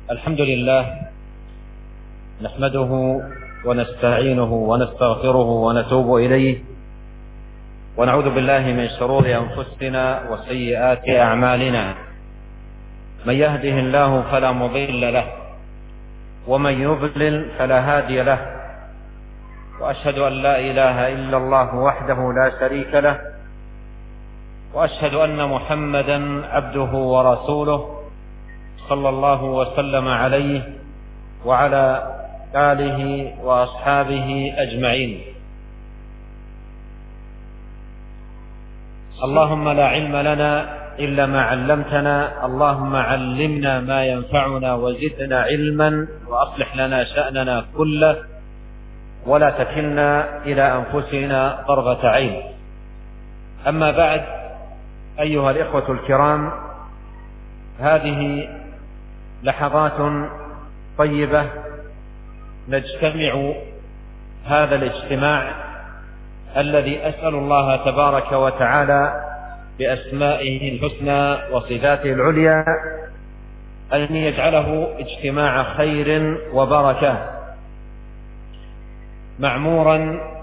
الحمد لله نحمده ونستعينه ونستغفره ونتوب إليه ونعوذ بالله من شرور أنفسنا وسيئات أعمالنا. من يهده الله فلا مضل له ومن يضلل فلا هادي له، وأشهد أن لا إله إلا الله وحده لا شريك له، وأشهد أن محمدا عبده ورسوله صلى الله وسلم عليه وعلى آله وأصحابه أجمعين. اللهم لا علم لنا إلا ما علمتنا، اللهم علمنا ما ينفعنا وزدنا علما، وأصلح لنا شأننا كله ولا تكلنا إلى أنفسنا طرفة عين. أما بعد، أيها الإخوة الكرام، هذه لحظات طيبة نجتمع هذا الاجتماع الذي أسأل الله تبارك وتعالى بأسمائه الحسنى وصفاته العليا أن يجعله اجتماع خير وبركة، معمورا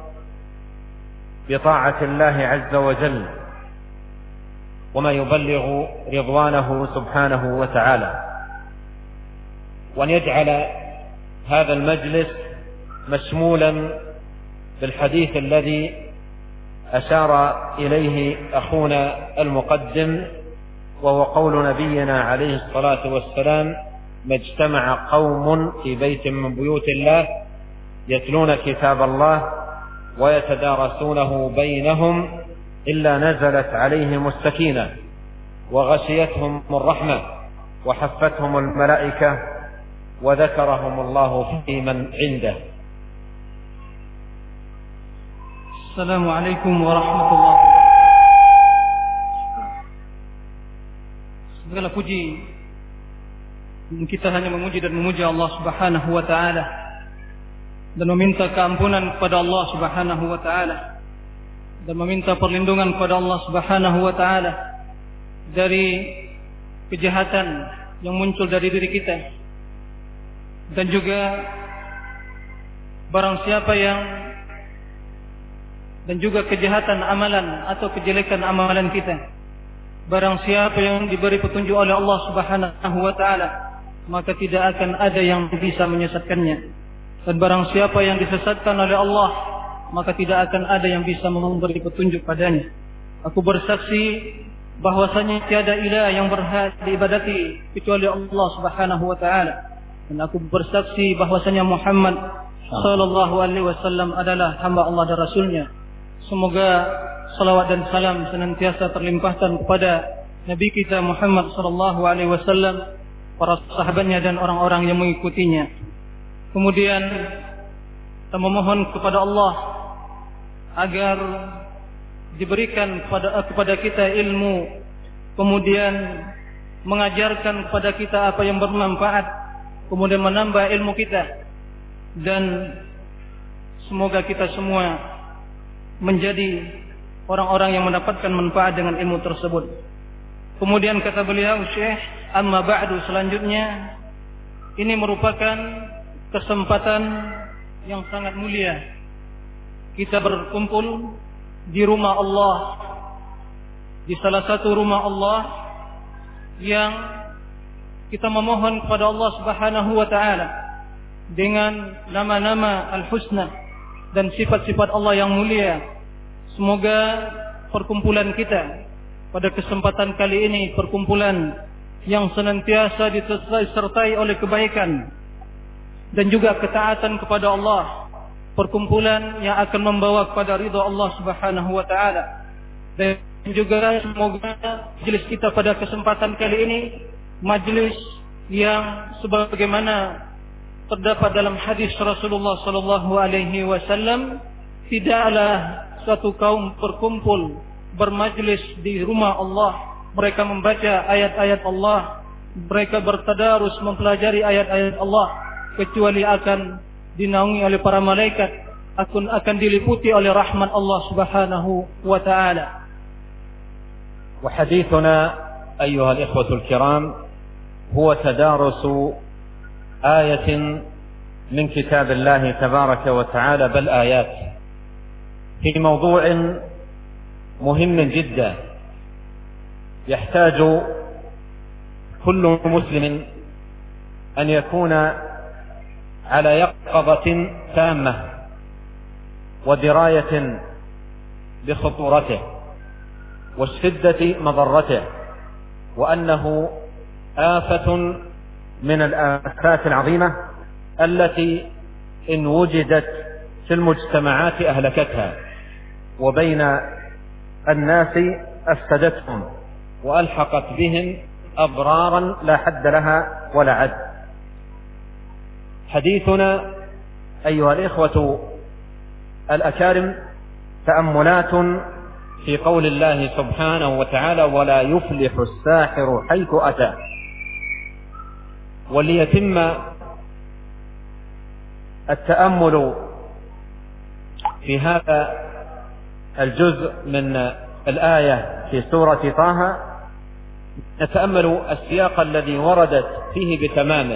بطاعة الله عز وجل وما يبلغ رضوانه سبحانه وتعالى، وأن يجعل هذا المجلس مشمولا بالحديث الذي أشار إليه أخونا المقدم، وهو قول نبينا عليه الصلاة والسلام: ما اجتمع قوم في بيت من بيوت الله يتلون كتاب الله ويتدارسونه بينهم إلا نزلت عليهم السكينة وغشيتهم الرحمة وحفتهم الملائكة وذكرهم الله في من عنده. Assalamualaikum warahmatullahi wabarakatuh. Segala puji kita hanya memuji dan memuji Allah Subhanahu wa taala dan meminta keampunan kepada Allah Subhanahu wa taala dan meminta perlindungan kepada Allah Subhanahu wa taala dari kejahatan yang muncul dari diri kita, dan juga barang siapa yang dan juga kejahatan amalan atau kejelekan amalan kita. Barang siapa yang diberi petunjuk oleh Allah Subhanahu wa taala, maka tidak akan ada yang bisa menyesatkannya. Dan barang siapa yang disesatkan oleh Allah, maka tidak akan ada yang bisa memberi petunjuk padanya. Aku bersaksi bahwasanya tiada ilah yang berhak diibadati kecuali Allah Subhanahu wa taala, dan aku bersaksi bahwasanya Muhammad sallallahu alaihi wasallam adalah hamba Allah dan rasulnya. Semoga salawat dan salam senantiasa terlimpahkan kepada Nabi kita Muhammad sallallahu alaihi wasallam, para sahabatnya dan orang-orang yang mengikutinya. Kemudian kita memohon kepada Allah agar diberikan kepada kita ilmu, kemudian mengajarkan kepada kita apa yang bermanfaat, kemudian menambah ilmu kita, dan semoga kita semua menjadi orang-orang yang mendapatkan manfaat dengan ilmu tersebut. Kemudian kata beliau Syekh, amma ba'du, selanjutnya ini merupakan kesempatan yang sangat mulia. Kita berkumpul di rumah Allah, di salah satu rumah Allah yang kita memohon kepada Allah Subhanahu wa taala dengan nama-nama al-husna dan sifat-sifat Allah yang mulia. Semoga perkumpulan kita pada kesempatan kali ini perkumpulan yang senantiasa disertai oleh kebaikan dan juga ketaatan kepada Allah, perkumpulan yang akan membawa kepada ridha Allah Subhanahu wa taala. Dan juga semoga majelis kita pada kesempatan kali ini majelis yang sebagaimana terdapat dalam hadis Rasulullah sallallahu alaihi wasallam, tidaklah suatu kaum berkumpul bermajlis di rumah Allah, mereka membaca ayat-ayat Allah, mereka bertadarus mempelajari ayat-ayat Allah, kecuali akan dinaungi oleh para malaikat, akan diliputi oleh rahmat Allah Subhanahu wa taala. وحديثنا أيها الإخوة الكرام هو تدارس آية من كتاب الله تبارك وتعالى، بل آيات، في موضوع مهم جدا يحتاج كل مسلم أن يكون على يقظة تامة ودراية بخطورته وشدة مضرته، وأنه آفة من الآفات العظيمة التي إن وجدت في المجتمعات أهلكتها، وبين الناس أفسدتهم، وألحقت بهم أضرارا لا حد لها ولا عد. حديثنا أيها الإخوة الأكارم تأملات في قول الله سبحانه وتعالى: ولا يفلح الساحر حيث أتى. وليتم التأمل في هذا الجزء من الآية في سورة طه، نتأمل السياق الذي وردت فيه بتمامه.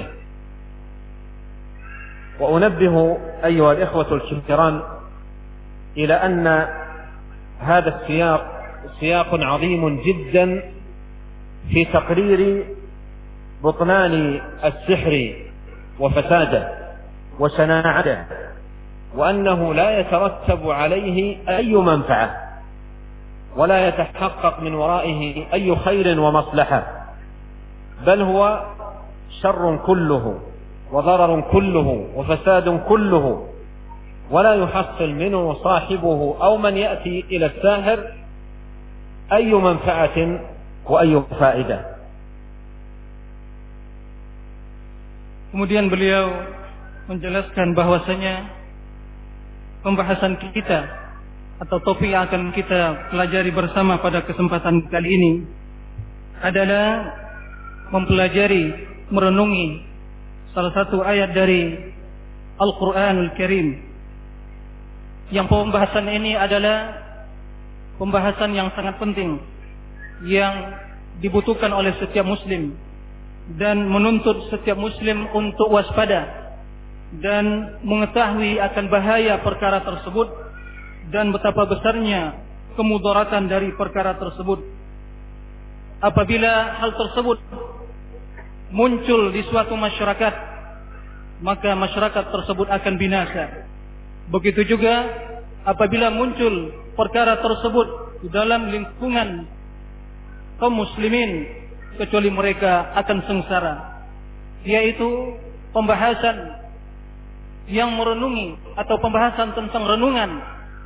وأنبه أيها الإخوة الكرام إلى أن هذا السياق سياق عظيم جدا في تقرير بطلان السحر وفساده وشناعته، وأنه لا يترتب عليه أي منفعة ولا يتحقق من ورائه أي خير ومصلحة، بل هو شر كله وضرر كله وفساد كله، ولا يحصل منه صاحبه أو من يأتي إلى الساحر أي منفعة وأي فائدة. Kemudian beliau menjelaskan bahwasanya pembahasan kita atau topik yang akan kita pelajari bersama pada kesempatan kali ini adalah mempelajari, merenungi salah satu ayat dari Al-Quranul Karim, yang pembahasan ini adalah pembahasan yang sangat penting yang dibutuhkan oleh setiap muslim dan menuntut setiap muslim untuk waspada dan mengetahui akan bahaya perkara tersebut dan betapa besarnya kemudaratan dari perkara tersebut. Apabila hal tersebut muncul di suatu masyarakat, maka masyarakat tersebut akan binasa. Begitu juga apabila muncul perkara tersebut di dalam lingkungan kaum muslimin, kecuali mereka akan sengsara. Yaitu pembahasan yang merenungi atau pembahasan tentang renungan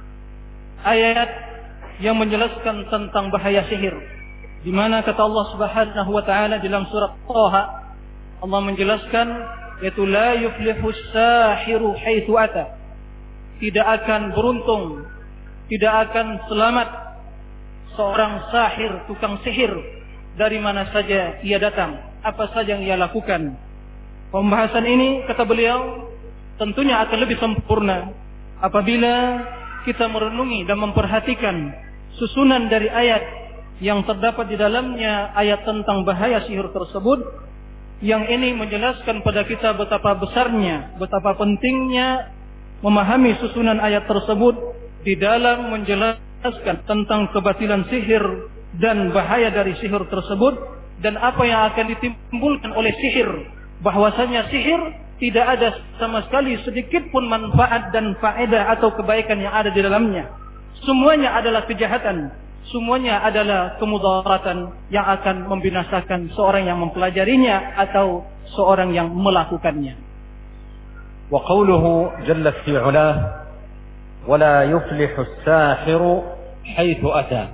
ayat yang menjelaskan tentang bahaya sihir, di mana kata Allah Subhanahu wa taala dalam surat Taha, Allah menjelaskan yaitu la yuflihu sahiru haitsu ata. Tidak akan beruntung, tidak akan selamat seorang sahir, tukang sihir, dari mana saja ia datang, apa saja yang ia lakukan. Pembahasan ini, kata beliau, tentunya akan lebih sempurna apabila kita merenungi dan memperhatikan susunan dari ayat yang terdapat di dalamnya, ayat tentang bahaya sihir tersebut, yang ini menjelaskan pada kita betapa besarnya, betapa pentingnya memahami susunan ayat tersebut di dalam menjelaskan tentang kebatilan sihir dan bahaya dari sihir tersebut, dan apa yang akan ditimbulkan oleh sihir. Bahwasanya sihir tidak ada sama sekali sedikit pun manfaat dan faedah atau kebaikan yang ada di dalamnya. Semuanya adalah kejahatan, semuanya adalah kemudaratan yang akan membinasakan seorang yang mempelajarinya atau seorang yang melakukannya. Wa qawluhu jalla fi 'ulah wa la yuflihu as-sahiru haythu ata.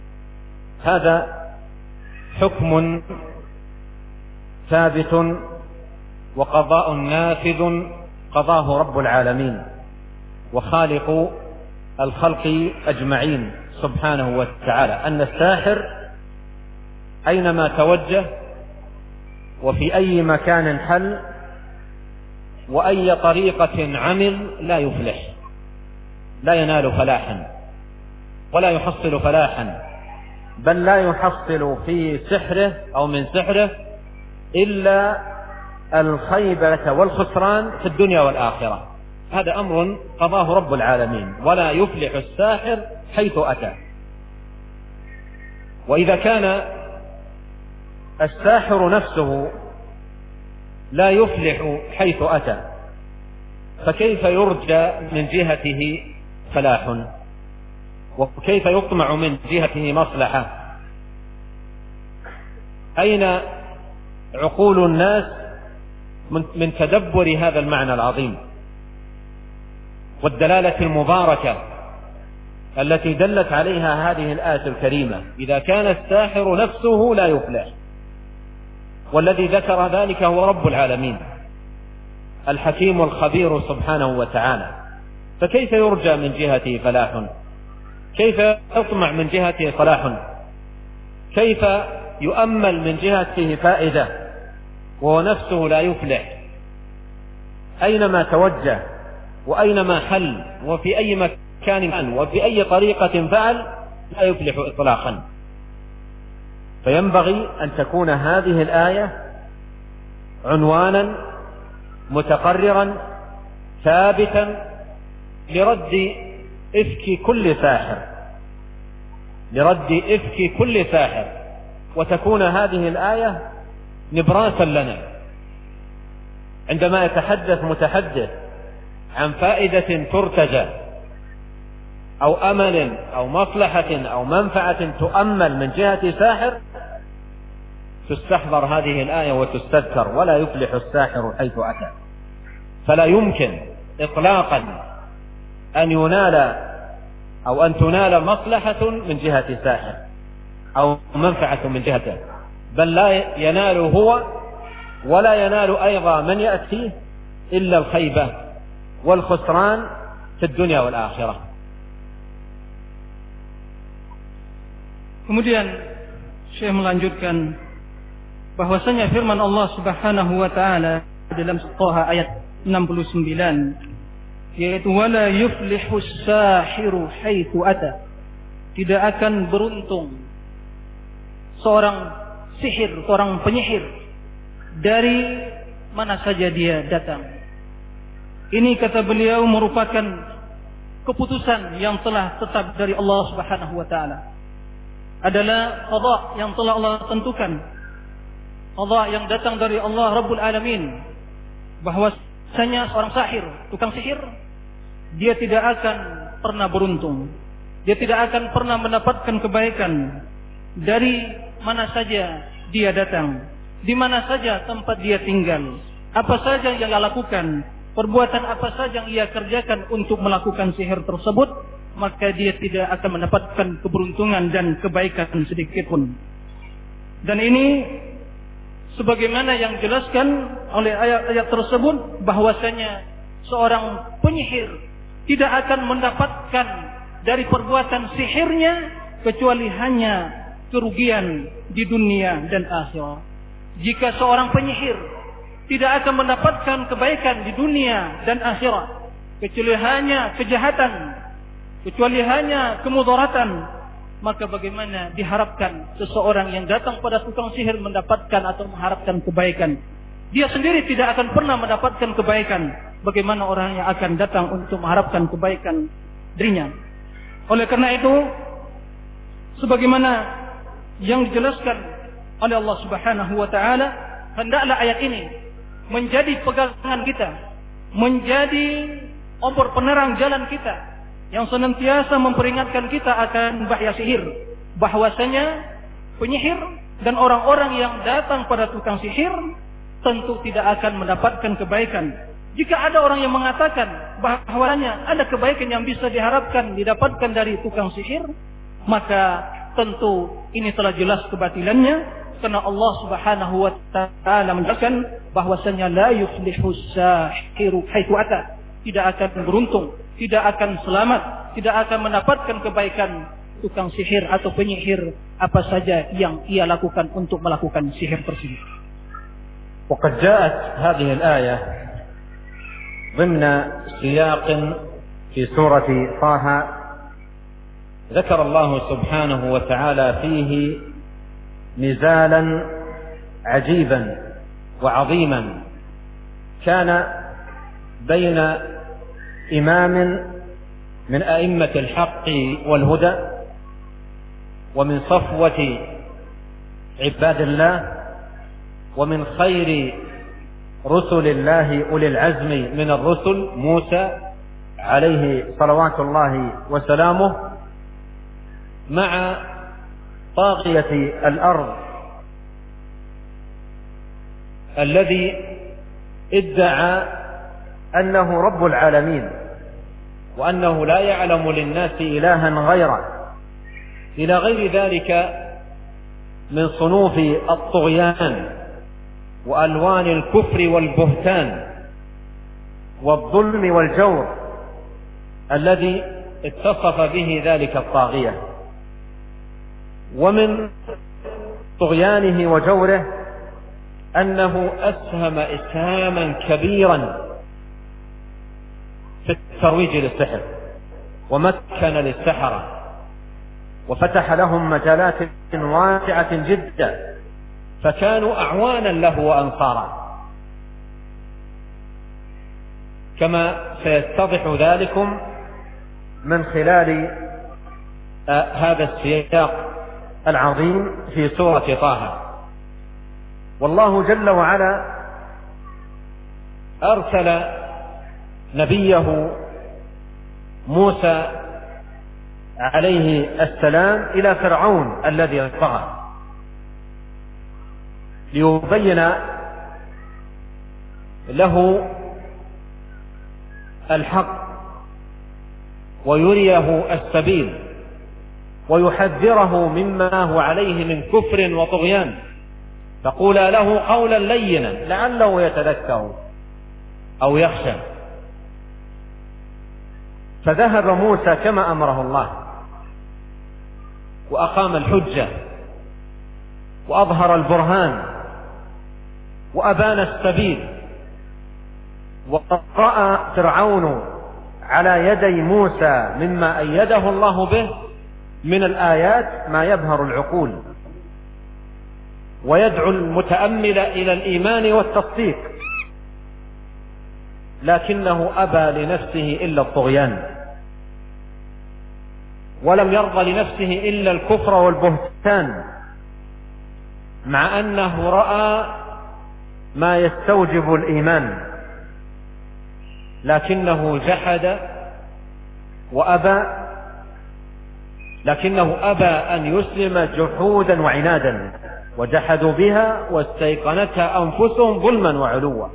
هذا حكم ثابت وقضاء نافذ قضاه رب العالمين وخالق الخلق أجمعين سبحانه وتعالى، أن الساحر أينما توجه وفي أي مكان حل وأي طريقة عمل لا يفلح، لا ينال فلاحا ولا يحصل فلاحا، بل لا يحصل في سحره أو من سحره إلا الخيبة والخسران في الدنيا والآخرة. هذا أمر قضاه رب العالمين، ولا يفلح الساحر حيث أتى. وإذا كان الساحر نفسه لا يفلح حيث أتى، فكيف يرجى من جهته فلاح؟ وكيف يطمع من جهته مصلحة؟ أين عقول الناس من تدبر هذا المعنى العظيم والدلالة المباركة التي دلت عليها هذه الآية الكريمة؟ إذا كان الساحر نفسه لا يفلح، والذي ذكر ذلك هو رب العالمين الحكيم الخبير سبحانه وتعالى، فكيف يرجى من جهته فلاح؟ كيف يطمع من جهته صلاح؟ كيف يؤمل من جهته فائدة وهو نفسه لا يفلح؟ أينما توجه وأينما حل وفي أي مكان وفي أي طريقة فعل لا يفلح إطلاقا. فينبغي أن تكون هذه الآية عنوانا متقررا ثابتا لرد إفك كل ساحر، لرد إفك كل ساحر، وتكون هذه الآية نبراسا لنا عندما يتحدث متحدث عن فائدة ترتجى أو أمل أو مصلحة أو منفعة تؤمل من جهة ساحر، تستحضر هذه الآية وتستذكر: ولا يفلح الساحر حيث أتى. فلا يمكن إطلاقا أن ينال أو أن تنال مصلحة من جهة ساحر أو منفعة من جهته، بل لا ينال هو ولا ينال أيضا من يأتيه إلا الخيبة والخسران في الدنيا والآخرة. Kemudian Syekh melanjutkan bahwasanya firman Allah Subhanahu wa taala dalam Taha ayat 69, yaitu wala yuflihus sahiru haitsu ata, tidak akan beruntung seorang sihir, seorang penyihir dari mana saja dia datang. Ini kata beliau merupakan keputusan yang telah tetap dari Allah Subhanahu wa taala. Adalah qada yang telah Allah tentukan, qada yang datang dari Allah Rabbul Alamin, bahwasanya seorang sahir, tukang sihir, dia tidak akan pernah beruntung, dia tidak akan pernah mendapatkan kebaikan dari mana saja dia datang, di mana saja tempat dia tinggal, apa saja yang dia lakukan, perbuatan apa saja yang ia kerjakan untuk melakukan sihir tersebut, maka dia tidak akan mendapatkan keberuntungan dan kebaikan sedikit pun. Dan ini sebagaimana yang dijelaskan oleh ayat-ayat tersebut, bahwasanya seorang penyihir tidak akan mendapatkan dari perbuatan sihirnya kecuali hanya kerugian di dunia dan akhirat. Jika seorang penyihir tidak akan mendapatkan kebaikan di dunia dan akhirat kecuali hanya kejahatan, kecuali hanya kemudaratan, maka bagaimana diharapkan seseorang yang datang pada tukang sihir mendapatkan atau mengharapkan kebaikan? Dia sendiri tidak akan pernah mendapatkan kebaikan. Bagaimana orang yang akan datang untuk mengharapkan kebaikan dirinya? Oleh karena itu, sebagaimana yang dijelaskan oleh Allah Subhanahu wa taala, hendaklah ayat ini menjadi pegangan kita, menjadi obor penerang jalan kita, yang senantiasa memperingatkan kita akan bahaya sihir, bahwasanya penyihir dan orang-orang yang datang pada tukang sihir tentu tidak akan mendapatkan kebaikan. Jika ada orang yang mengatakan bahwasanya ada kebaikan yang bisa diharapkan didapatkan dari tukang sihir, maka tentu ini telah jelas kebatilannya, karena Allah Subhanahu wa taala menjelaskan bahwasanya la yuflihus sahiru haitsu ata, tidak akan beruntung, tidak akan selamat, tidak akan mendapatkan kebaikan tukang sihir atau penyihir apa saja yang ia lakukan untuk melakukan sihir tersebut. وقد جاءت هذه الآية ضمن سياق في سورة طه ذكر الله سبحانه وتعالى فيه نزالا عجيبا وعظيما كان بين إمام من أئمة الحق والهدى ومن صفوة عباد الله ومن خير رسل الله أولي العزم من الرسل موسى عليه صلوات الله وسلامه، مع طاغية الأرض الذي ادعى أنه رب العالمين وأنه لا يعلم للناس إلها غيره، إلى غير ذلك من صنوف الطغيان وألوان الكفر والبهتان والظلم والجور الذي اتصف به ذلك الطاغية. ومن طغيانه وجوره أنه أسهم إسهاما كبيرا في الترويج للسحر، ومكن للسحرة وفتح لهم مجالات واسعة جدا، فكانوا أعوانا له وأنصارا، كما سيتضح ذلكم من خلال هذا السياق العظيم في سورة طه. والله جل وعلا أرسل نبيه موسى عليه السلام إلى فرعون الذي طغى ليبين له الحق ويريه السبيل ويحذره مما هو عليه من كفر وطغيان، فقولا له قولا لينا لعله يتذكر أو يخشى. فذهب موسى كما أمره الله وأقام الحجة وأظهر البرهان وأبان السبيل، ورأى فرعون على يدي موسى مما أيده الله به من الآيات ما يبهر العقول ويدعو المتأمل إلى الإيمان والتصديق، لكنه أبى لنفسه إلا الطغيان، ولم يرضى لنفسه إلا الكفر والبهتان، مع أنه رأى ما يستوجب الإيمان، لكنه جحد وأبى، لكنه أبى أن يسلم جحودا وعنادا، وجحدوا بها واستيقنتها أنفسهم ظلما وعلوا.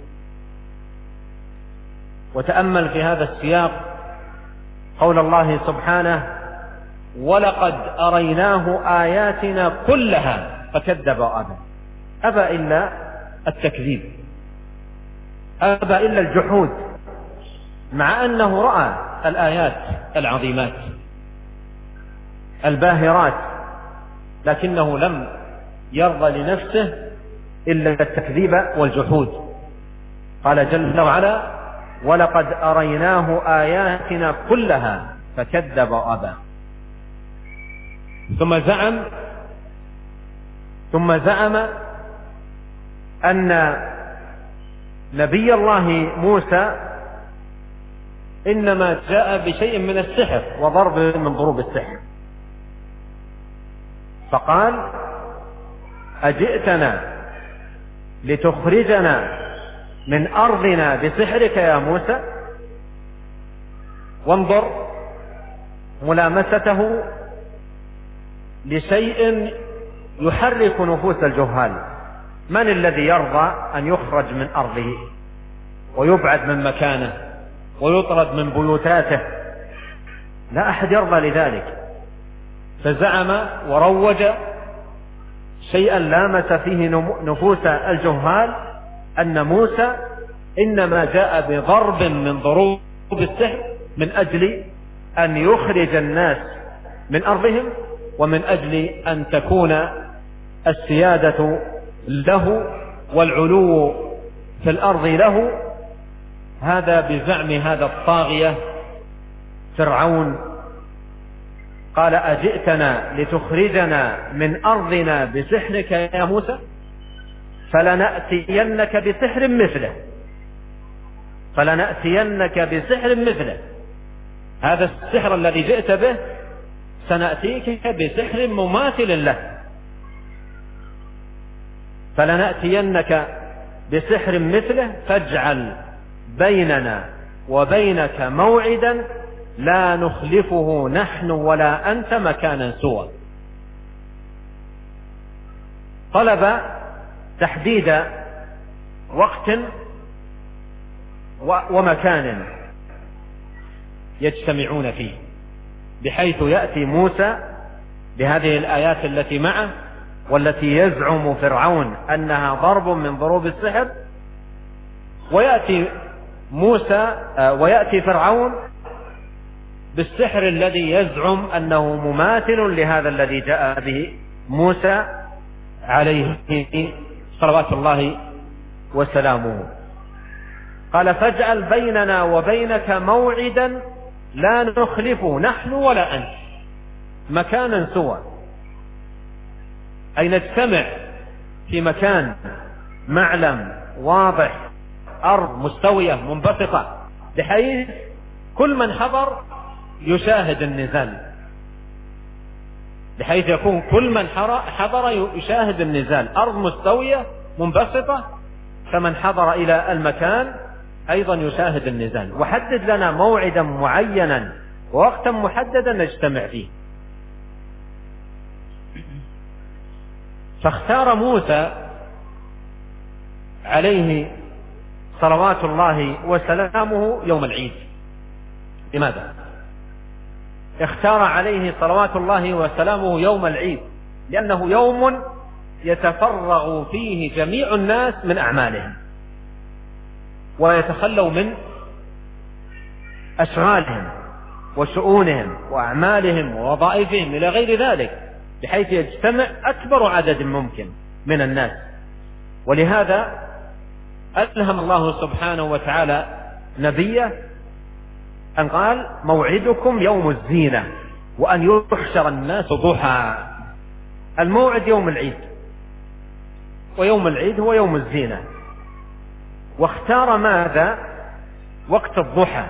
وتأمل في هذا السياق قول الله سبحانه: ولقد أريناه آياتنا كلها فكذب وأبى. أبى إلا التكذيب، أبى إلا الجحود، مع أنه رأى الآيات العظيمات الباهرات، لكنه لم يرضى لنفسه إلا التكذيب والجحود. قال جل وعلا: ولقد أريناه آياتنا كلها فكذب وأبى. ثم زعم أن نبي الله موسى إنما جاء بشيء من السحر وضرب من ضروب السحر، فقال: أجئتنا لتخرجنا من أرضنا بسحرك يا موسى؟ وانظر ملامسته لشيء يحرك نفوس الجهال. من الذي يرضى أن يخرج من أرضه ويبعد من مكانه ويطرد من بيوتاته؟ لا أحد يرضى لذلك. فزعم وروج شيئا لامس فيه نفوس الجهال أن موسى إنما جاء بضرب من ضروب السحر من أجل أن يخرج الناس من أرضهم، ومن أجل أن تكون السيادة له والعلو في الأرض له. هذا بزعم هذا الطاغية فرعون. قال: أجئتنا لتخرجنا من أرضنا بسحرك يا موسى؟ فلنأتينك بسحر مثله فلنأتينك بسحر مثله، هذا السحر الذي جئت به سنأتيك بسحر مماثل له، فلنأتينك بسحر مثله فاجعل بيننا وبينك موعدا لا نخلفه نحن ولا أنت مكانا سوى. طلب تحديد وقت ومكان يجتمعون فيه، بحيث يأتي موسى بهذه الآيات التي معه والتي يزعم فرعون أنها ضرب من ضروب السحر، ويأتي فرعون بالسحر الذي يزعم أنه مماثل لهذا الذي جاء به موسى عليه صلوات الله وسلامه. قال فاجعل بيننا وبينك موعدا لا نخلفه نحن ولا أنت مكانا سوى، أي نجتمع في مكان معلم واضح، أرض مستوية منبسطة، بحيث كل من حضر يشاهد النزال، بحيث يكون كل من حضر يشاهد النزال، أرض مستوية منبسطة، فمن حضر إلى المكان أيضا يشاهد النزال. وحدد لنا موعدا معينا ووقتا محددا نجتمع فيه. فاختار موسى عليه صلوات الله وسلامه يوم العيد. لماذا؟ اختار عليه صلوات الله وسلامه يوم العيد لأنه يوم يتفرغ فيه جميع الناس من أعمالهم ويتخلوا من أشغالهم وشؤونهم وأعمالهم ووظائفهم إلى غير ذلك، بحيث يجتمع أكبر عدد ممكن من الناس. ولهذا ألهم الله سبحانه وتعالى نبيه أن قال موعدكم يوم الزينة وأن يحشر الناس ضحى. الموعد يوم العيد، ويوم العيد هو يوم الزينة. واختار ماذا؟ وقت الضحى.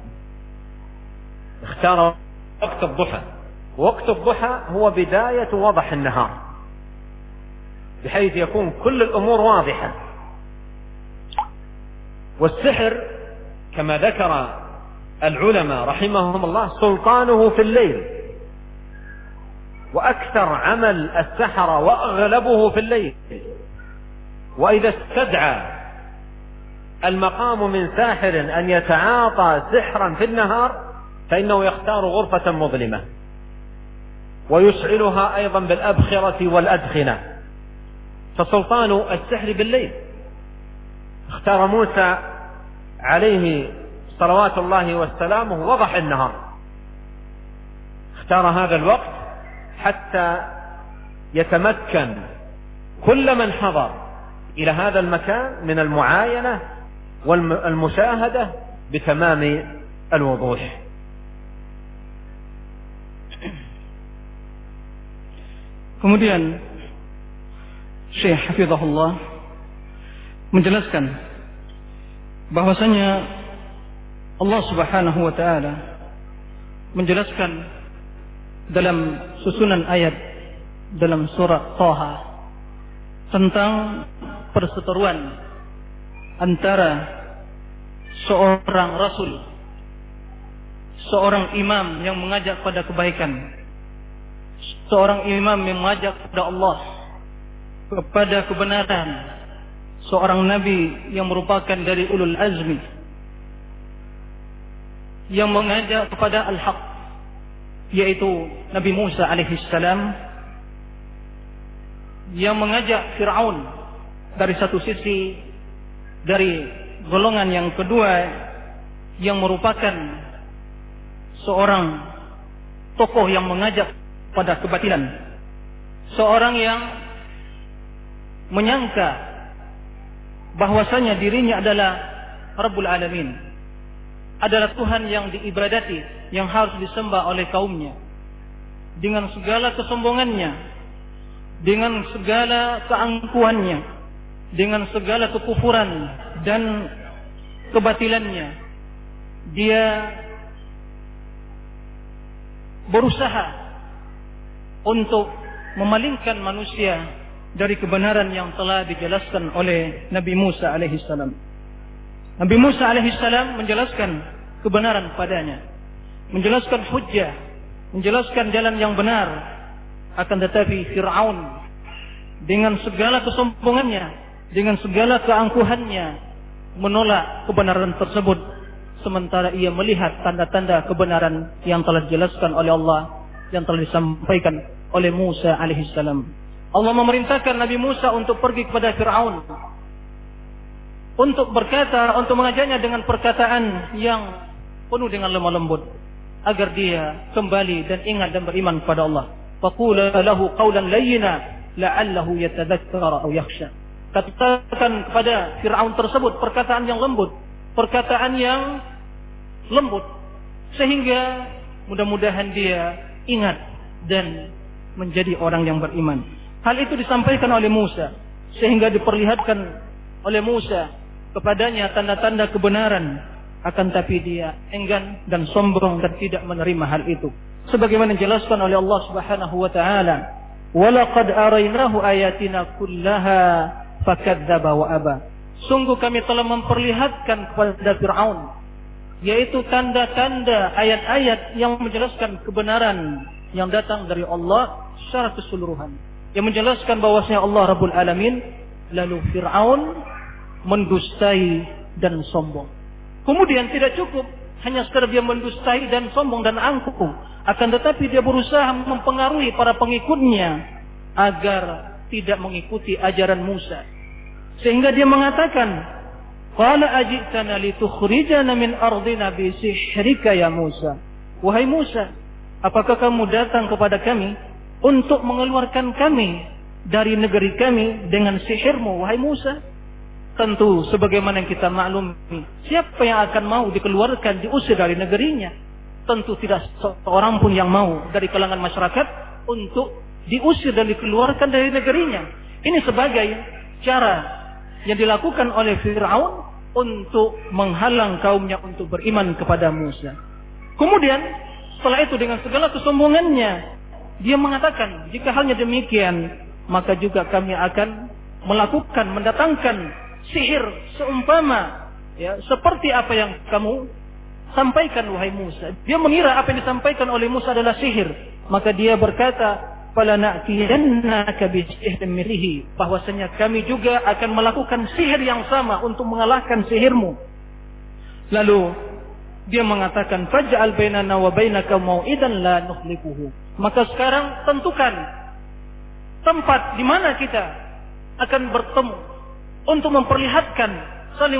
اختار وقت الضحى، وقت الضحى هو بداية وضح النهار، بحيث يكون كل الأمور واضحة. والسحر كما ذكر العلماء رحمهم الله سلطانه في الليل، وأكثر عمل السحرة وأغلبه في الليل. وإذا استدعى المقام من ساحر أن يتعاطى سحرا في النهار فإنه يختار غرفة مظلمة ويشعلها أيضا بالأبخرة والأدخنة، فسلطان السحر بالليل. اختار موسى عليه صلوات الله وسلامه وضح النهار، اختار هذا الوقت حتى يتمكن كل من حضر إلى هذا المكان من المعاينة والمشاهدة بتمام الوضوح. Kemudian Syekh Hafizahullah menjelaskan bahwasanya Allah Subhanahu wa taala menjelaskan dalam susunan ayat dalam surah Thaha tentang perseteruan antara seorang rasul, seorang imam yang mengajak pada kebaikan, seorang imam yang mengajak kepada Allah, kepada kebenaran, seorang nabi yang merupakan dari ulul azmi yang mengajak kepada al-haq, yaitu Nabi Musa alaihi salam, yang mengajak Fir'aun dari satu sisi, dari golongan yang kedua yang merupakan seorang tokoh yang mengajak pada kebatilan, seorang yang menyangka bahwasanya dirinya adalah Rabbul Alamin, adalah Tuhan yang diibadati, yang harus disembah oleh kaumnya, dengan segala kesombongannya, dengan segala keangkuhannya, dengan segala kekufuran dan kebatilannya. Dia berusaha untuk memalingkan manusia dari kebenaran yang telah dijelaskan oleh Nabi Musa alaihissalam. Nabi Musa alaihissalam menjelaskan kebenaran padanya, menjelaskan hujjah, menjelaskan jalan yang benar. Akan tetapi Fir'aun dengan segala kesombongannya, dengan segala keangkuhannya, menolak kebenaran tersebut, sementara ia melihat tanda-tanda kebenaran yang telah dijelaskan oleh Allah, yang telah disampaikan oleh Musa alaihissalam. Allah memerintahkan Nabi Musa untuk pergi kepada Fir'aun, untuk berkata, untuk mengajarnya dengan perkataan yang penuh dengan lemah lembut, agar dia kembali dan ingat dan beriman kepada Allah. Faqula lahu qawlan layyina la'allahu yatadzakkara aw yakhsha. Katakan kepada Fir'aun tersebut perkataan yang lembut, perkataan yang lembut, sehingga mudah-mudahan dia ingat dan menjadi orang yang beriman. Hal itu disampaikan oleh Musa, sehingga diperlihatkan oleh Musa kepadanya tanda-tanda kebenaran, akan tapi dia enggan dan sombong dan tidak menerima hal itu. Sebagaimana dijelaskan oleh Allah Subhanahu wa taala, "Walaqad arainahu ayatina kullaha fakadzdzaba wa aba." Sungguh kami telah memperlihatkan kepada Fir'aun, yaitu tanda-tanda ayat-ayat yang menjelaskan kebenaran yang datang dari Allah secara keseluruhan, yang menjelaskan bahwasanya Allah Rabbul Alamin. Lalu Fir'aun mendustai dan sombong. Kemudian tidak cukup hanya sekadar dia mendustai dan sombong dan angkuh, akan tetapi dia berusaha mempengaruhi para pengikutnya agar tidak mengikuti ajaran Musa. Sehingga dia mengatakan, "Qala ajitana litukhrijana min ardina bi sihrika ya Musa." Wahai Musa, apakah kamu datang kepada kami untuk mengeluarkan kami dari negeri kami dengan sihirmu, wahai Musa? Tentu sebagaimana yang kita maklumi, siapa yang akan mau dikeluarkan, diusir dari negerinya? Tentu tidak seorang pun yang mau dari kalangan masyarakat untuk diusir dan dikeluarkan dari negerinya. Ini sebagai cara yang dilakukan oleh Fir'aun untuk menghalang kaumnya untuk beriman kepada Musa. Kemudian setelah itu dengan segala kesombongannya, dia mengatakan, jika halnya demikian, maka juga kami akan mendatangkan sihir seumpama seperti apa yang kamu sampaikan wahai Musa. Dia mengira apa yang disampaikan oleh Musa adalah sihir. Maka dia berkata, "Falana'tiyannaka bisihrin mithlihi," bahwasanya kami juga akan melakukan sihir yang sama untuk mengalahkan sihirmu. Lalu dia mengatakan, "Faj'al bainana wa bainaka mau'idan la nukhlifuhu." Maka sekarang tentukan tempat di mana kita akan bertemu untuk memperlihatkan, saling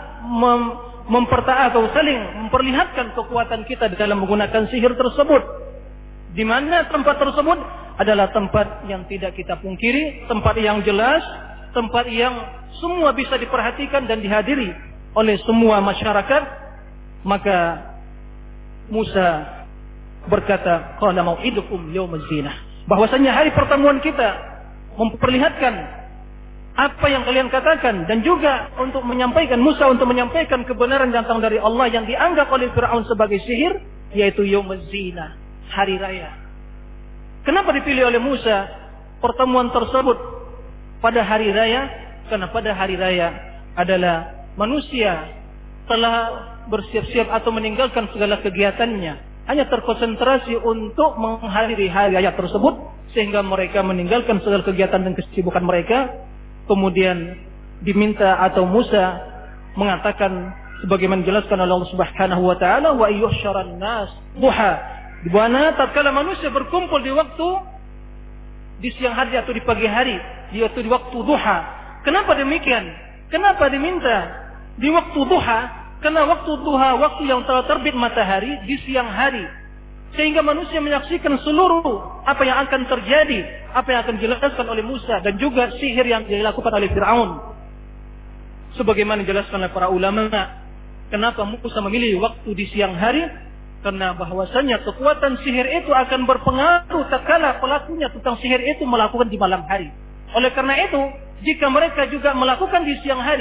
saling memperlihatkan kekuatan kita dalam menggunakan sihir tersebut. Di mana tempat tersebut adalah tempat yang tidak kita pungkiri, tempat yang jelas, tempat yang semua bisa diperhatikan dan dihadiri oleh semua masyarakat. Maka Musa berkata, "Qala mau'idukum yaumuz zinah." Bahwasanya hari pertemuan kita memperlihatkan apa yang kalian katakan, dan juga untuk menyampaikan untuk menyampaikan kebenaran yang datang dari Allah yang dianggap oleh Fir'aun sebagai sihir, yaitu yaumuz zinah, hari raya. Kenapa dipilih oleh Musa pertemuan tersebut pada hari raya? Karena pada hari raya adalah manusia telah bersiap-siap atau meninggalkan segala kegiatannya, hanya terkonsentrasi untuk menghadiri hari raya tersebut, sehingga mereka meninggalkan segala kegiatan dan kesibukan mereka. Kemudian diminta atau Musa mengatakan sebagaimana dijelaskan oleh Allah Subhanahu wa taala, "Wa yuhsyaran nas duha." Di mana tatkala manusia berkumpul di waktu di siang hari atau di pagi hari, yaitu di waktu duha. Kenapa demikian? Kenapa diminta di waktu duha? Karena waktu duha, waktu yang telah terbit matahari di siang hari, sehingga manusia menyaksikan seluruh apa yang akan terjadi, apa yang akan dijelaskan oleh Musa, dan juga sihir yang dilakukan oleh Fir'aun. Sebagaimana dijelaskan oleh para ulama, kenapa Musa memilih waktu di siang hari? Karena bahwasanya kekuatan sihir itu akan berpengaruh tatkala pelakunya tentang sihir itu melakukan di malam hari. Oleh karena itu, jika mereka juga melakukan di siang hari,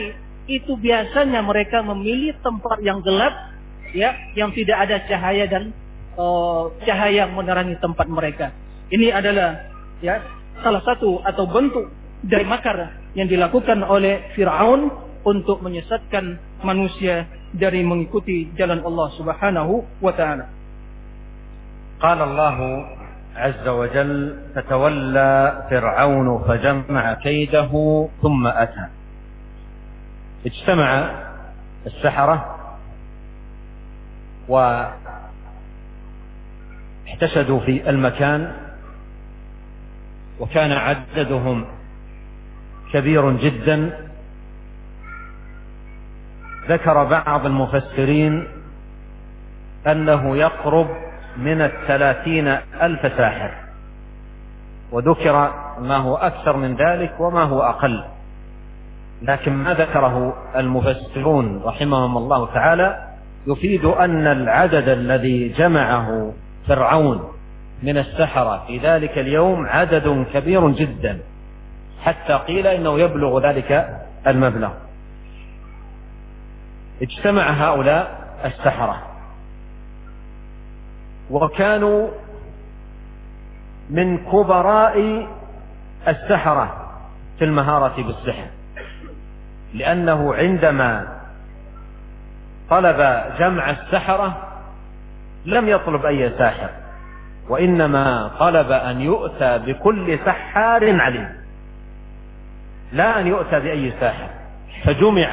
itu biasanya mereka memilih tempat yang gelap, ya, yang tidak ada cahaya dan cahaya yang menerangi tempat mereka. Ini adalah, ya, salah satu atau bentuk dari makar yang dilakukan oleh Fir'aun untuk menyesatkan manusia dari mengikuti jalan Allah Subhanahu wa ta'ala. قال الله عز وجل فتولى فرعون فجمع كيده ثم أتى. اجتمع السحرة واحتشدوا في المكان، وكان عددهم كبير جدا. ذكر بعض المفسرين أنه يقرب من 30,000 ساحر، وذكر ما هو أكثر من ذلك وما هو أقل، لكن ما ذكره المفسرون رحمهم الله تعالى يفيد أن العدد الذي جمعه فرعون من السحرة في ذلك اليوم عدد كبير جدا، حتى قيل إنه يبلغ ذلك المبلغ. اجتمع هؤلاء السحرة وكانوا من كبراء السحرة في المهارة بالسحر، لأنه عندما طلب جمع السحرة لم يطلب أي ساحر، وإنما طلب أن يؤتى بكل سحار عليم، لا أن يؤتى بأي ساحر. فجمع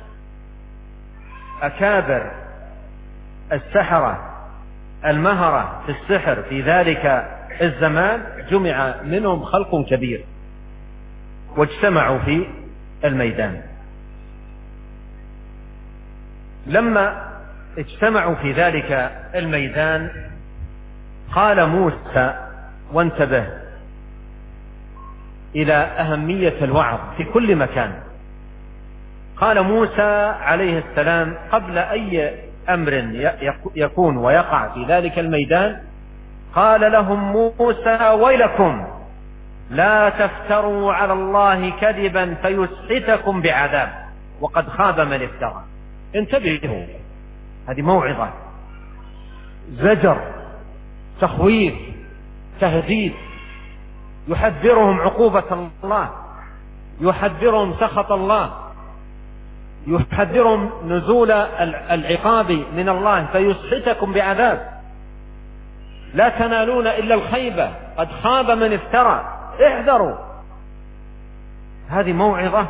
أكابر السحرة المهرة في السحر في ذلك الزمان، جمع منهم خلق كبير واجتمعوا في الميدان. لما اجتمعوا في ذلك الميدان قال موسى، وانتبه إلى أهمية الوعظ في كل مكان، قال موسى عليه السلام قبل أي أمر يكون ويقع في ذلك الميدان، قال لهم موسى ويلكم لا تفتروا على الله كذبا فيسحتكم بعذاب وقد خاب من افترى. انتبهوا، هذه موعظة، زجر، تخويف، تهديد، يحذرهم عقوبة الله، يحذرهم سخط الله، يحذرهم نزول العقاب من الله فيسحتكم بعذاب، لا تنالون إلا الخيبة قد خاب من افترى، احذروا. هذه موعظة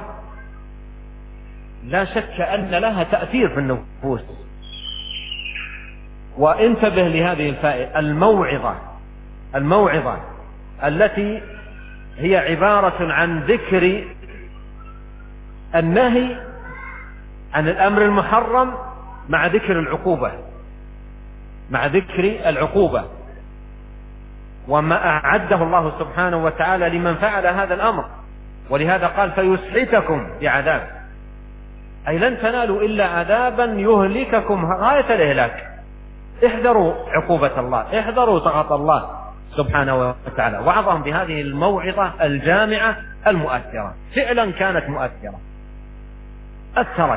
لا شك أن لها تأثير في النفوس. وانتبه لهذه الفائدة، الموعظة التي هي عبارة عن ذكر النهي عن الأمر المحرم مع ذكر العقوبة، وما أعده الله سبحانه وتعالى لمن فعل هذا الأمر. ولهذا قال فيسحتكم بعذاب، أي لن تنالوا إلا عذابا يهلككم غاية الإهلاك. احذروا عقوبة الله، احذروا سخط الله سبحانه وتعالى. وعظهم بهذه الموعظة الجامعة المؤثرة، فعلا كانت مؤثرة، أثرت.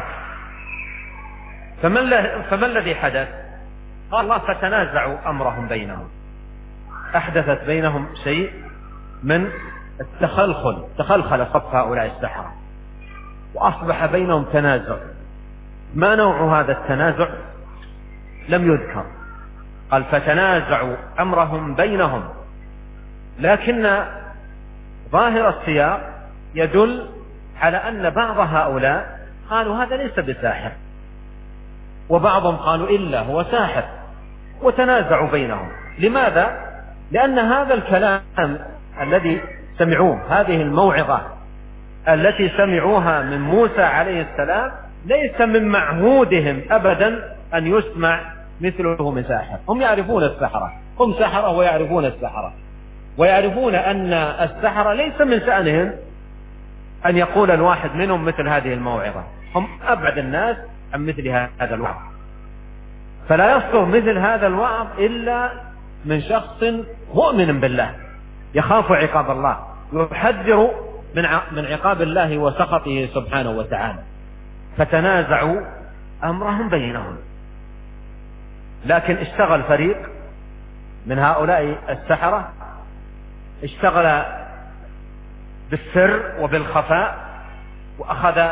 فما الذي حدث؟ قال الله فتنازعوا أمرهم بينهم، أحدثت بينهم شيء من تخلخل صف هؤلاء السحرة، وأصبح بينهم تنازع. ما نوع هذا التنازع؟ لم يذكر، قال فتنازعوا أمرهم بينهم، لكن ظاهر السياق يدل على أن بعض هؤلاء قالوا هذا ليس بساحر، وبعضهم قالوا إلا هو ساحر، وتنازعوا بينهم. لماذا؟ لأن هذا الكلام الذي سمعوه، هذه الموعظة التي سمعوها من موسى عليه السلام، ليس من معهودهم أبدا أن يسمع مثله من ساحر. هم يعرفون السحرة، هم سحرة ويعرفون السحرة، ويعرفون أن السحرة ليس من شأنهم أن يقول الواحد منهم مثل هذه الموعظة، هم أبعد الناس عن مثل هذا الوعظ. فلا يصدر مثل هذا الوعظ إلا من شخص مؤمن بالله، يخاف عقاب الله، يحذر من عقاب الله وسخطه سبحانه وتعالى. فتنازعوا أمرهم بينهم. لكن اشتغل فريق من هؤلاء السحرة اشتغل بالسر وبالخفاء، وأخذ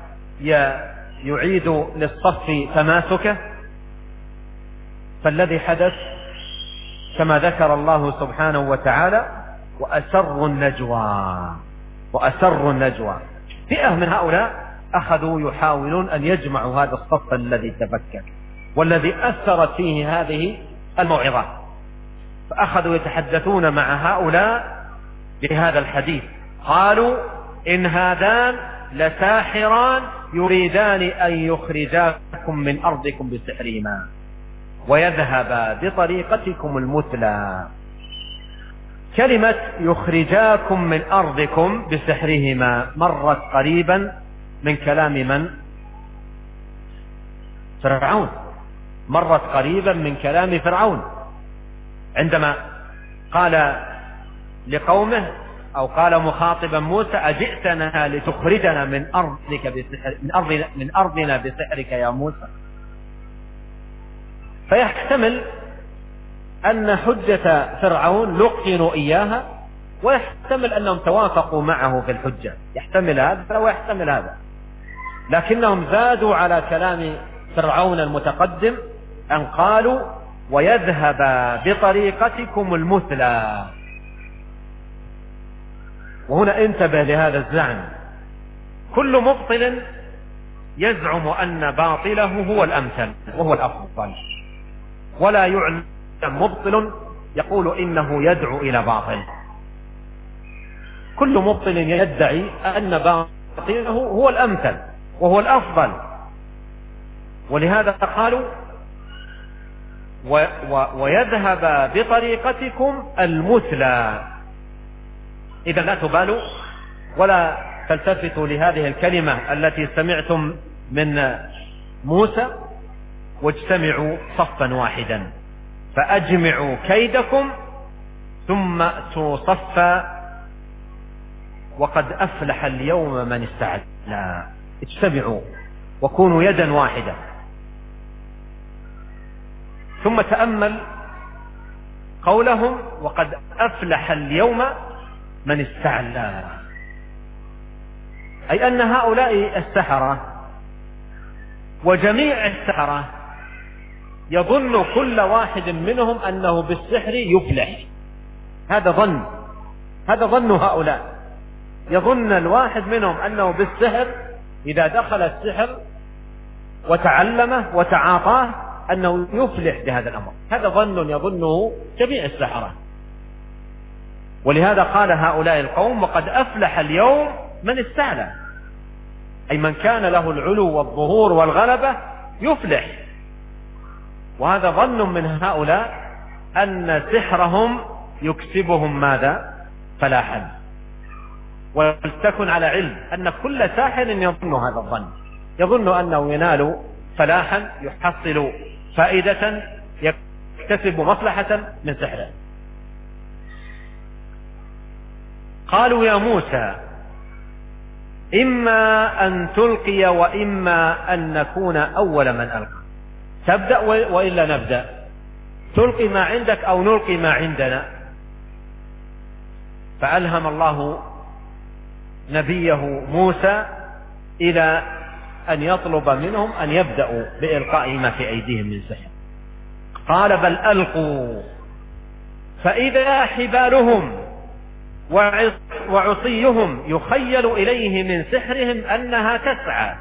يعيد للصف تماسكه. فالذي حدث كما ذكر الله سبحانه وتعالى: وأسروا النجوى. فئة من هؤلاء أخذوا يحاولون أن يجمعوا هذا الصف الذي تفكك والذي أثرت فيه هذه الموعظة، فأخذوا يتحدثون مع هؤلاء بهذا الحديث. قالوا: إن هذان لساحران يريدان أن يخرجاكم من أرضكم بسحرهما ويذهبا بطريقتكم المثلى. كلمة يخرجاكم من أرضكم بسحرهما مرت قريبا من كلام من؟ فرعون. مرت قريبا من كلام فرعون عندما قال لقومه، أو قال مخاطبا موسى: أجئتنا لتخرجنا من أرضنا بسحرك يا موسى. فيحتمل أن حجة فرعون لقنوا إياها، ويحتمل أنهم توافقوا معه في الحجة، يحتمل هذا ويحتمل هذا، لكنهم زادوا على كلام فرعون المتقدم أن قالوا: ويذهب بطريقتكم المثلى. وهنا انتبه لهذا الزعم. كل مبطل يزعم أن باطله هو الأمثل وهو الأفضل، ولا يعلم مبطل يقول إنه يدعو إلى باطل. كل مبطل يدعي أن باطله هو الأمثل وهو الأفضل، ولهذا قالوا: ويذهب بطريقتكم المثلى. إذا لا تبالوا ولا تلتفتوا لهذه الكلمة التي سمعتم من موسى، واجتمعوا صفا واحدا، فأجمعوا كيدكم ثم أتوا صفا وقد أفلح اليوم من استعد. لا، اجتمعوا وكونوا يدا واحدة. ثم تأمل قولهم: وقد أفلح اليوم من استعلى، أي أن هؤلاء السحرة وجميع السحرة يظن كل واحد منهم أنه بالسحر يفلح. هذا ظن هؤلاء. يظن الواحد منهم أنه بالسحر إذا دخل السحر وتعلمه وتعاطاه أنه يفلح بهذا الأمر. هذا ظن يظنه جميع السحرة. ولهذا قال هؤلاء القوم: وقد أفلح اليوم من استعلى، أي من كان له العلو والظهور والغلبة يفلح. وهذا ظن من هؤلاء أن سحرهم يكسبهم ماذا؟ فلاحا. ولتكن على علم أن كل ساحر يظن هذا الظن، يظن أنه ينال فلاحا، يحصل فائدة، يكتسب مصلحة من سحره. قالوا: يا موسى إما أن تلقي وإما أن نكون أول من ألقى. تبدأ وإلا نبدأ؟ تلقي ما عندك أو نلقي ما عندنا؟ فألهم الله نبيه موسى إلى أن يطلب منهم أن يبدأوا بإلقاء ما في أيديهم من سحر. قال: بل ألقوا فإذا حبالهم وعصيهم يخيل إليه من سحرهم أنها تسعى.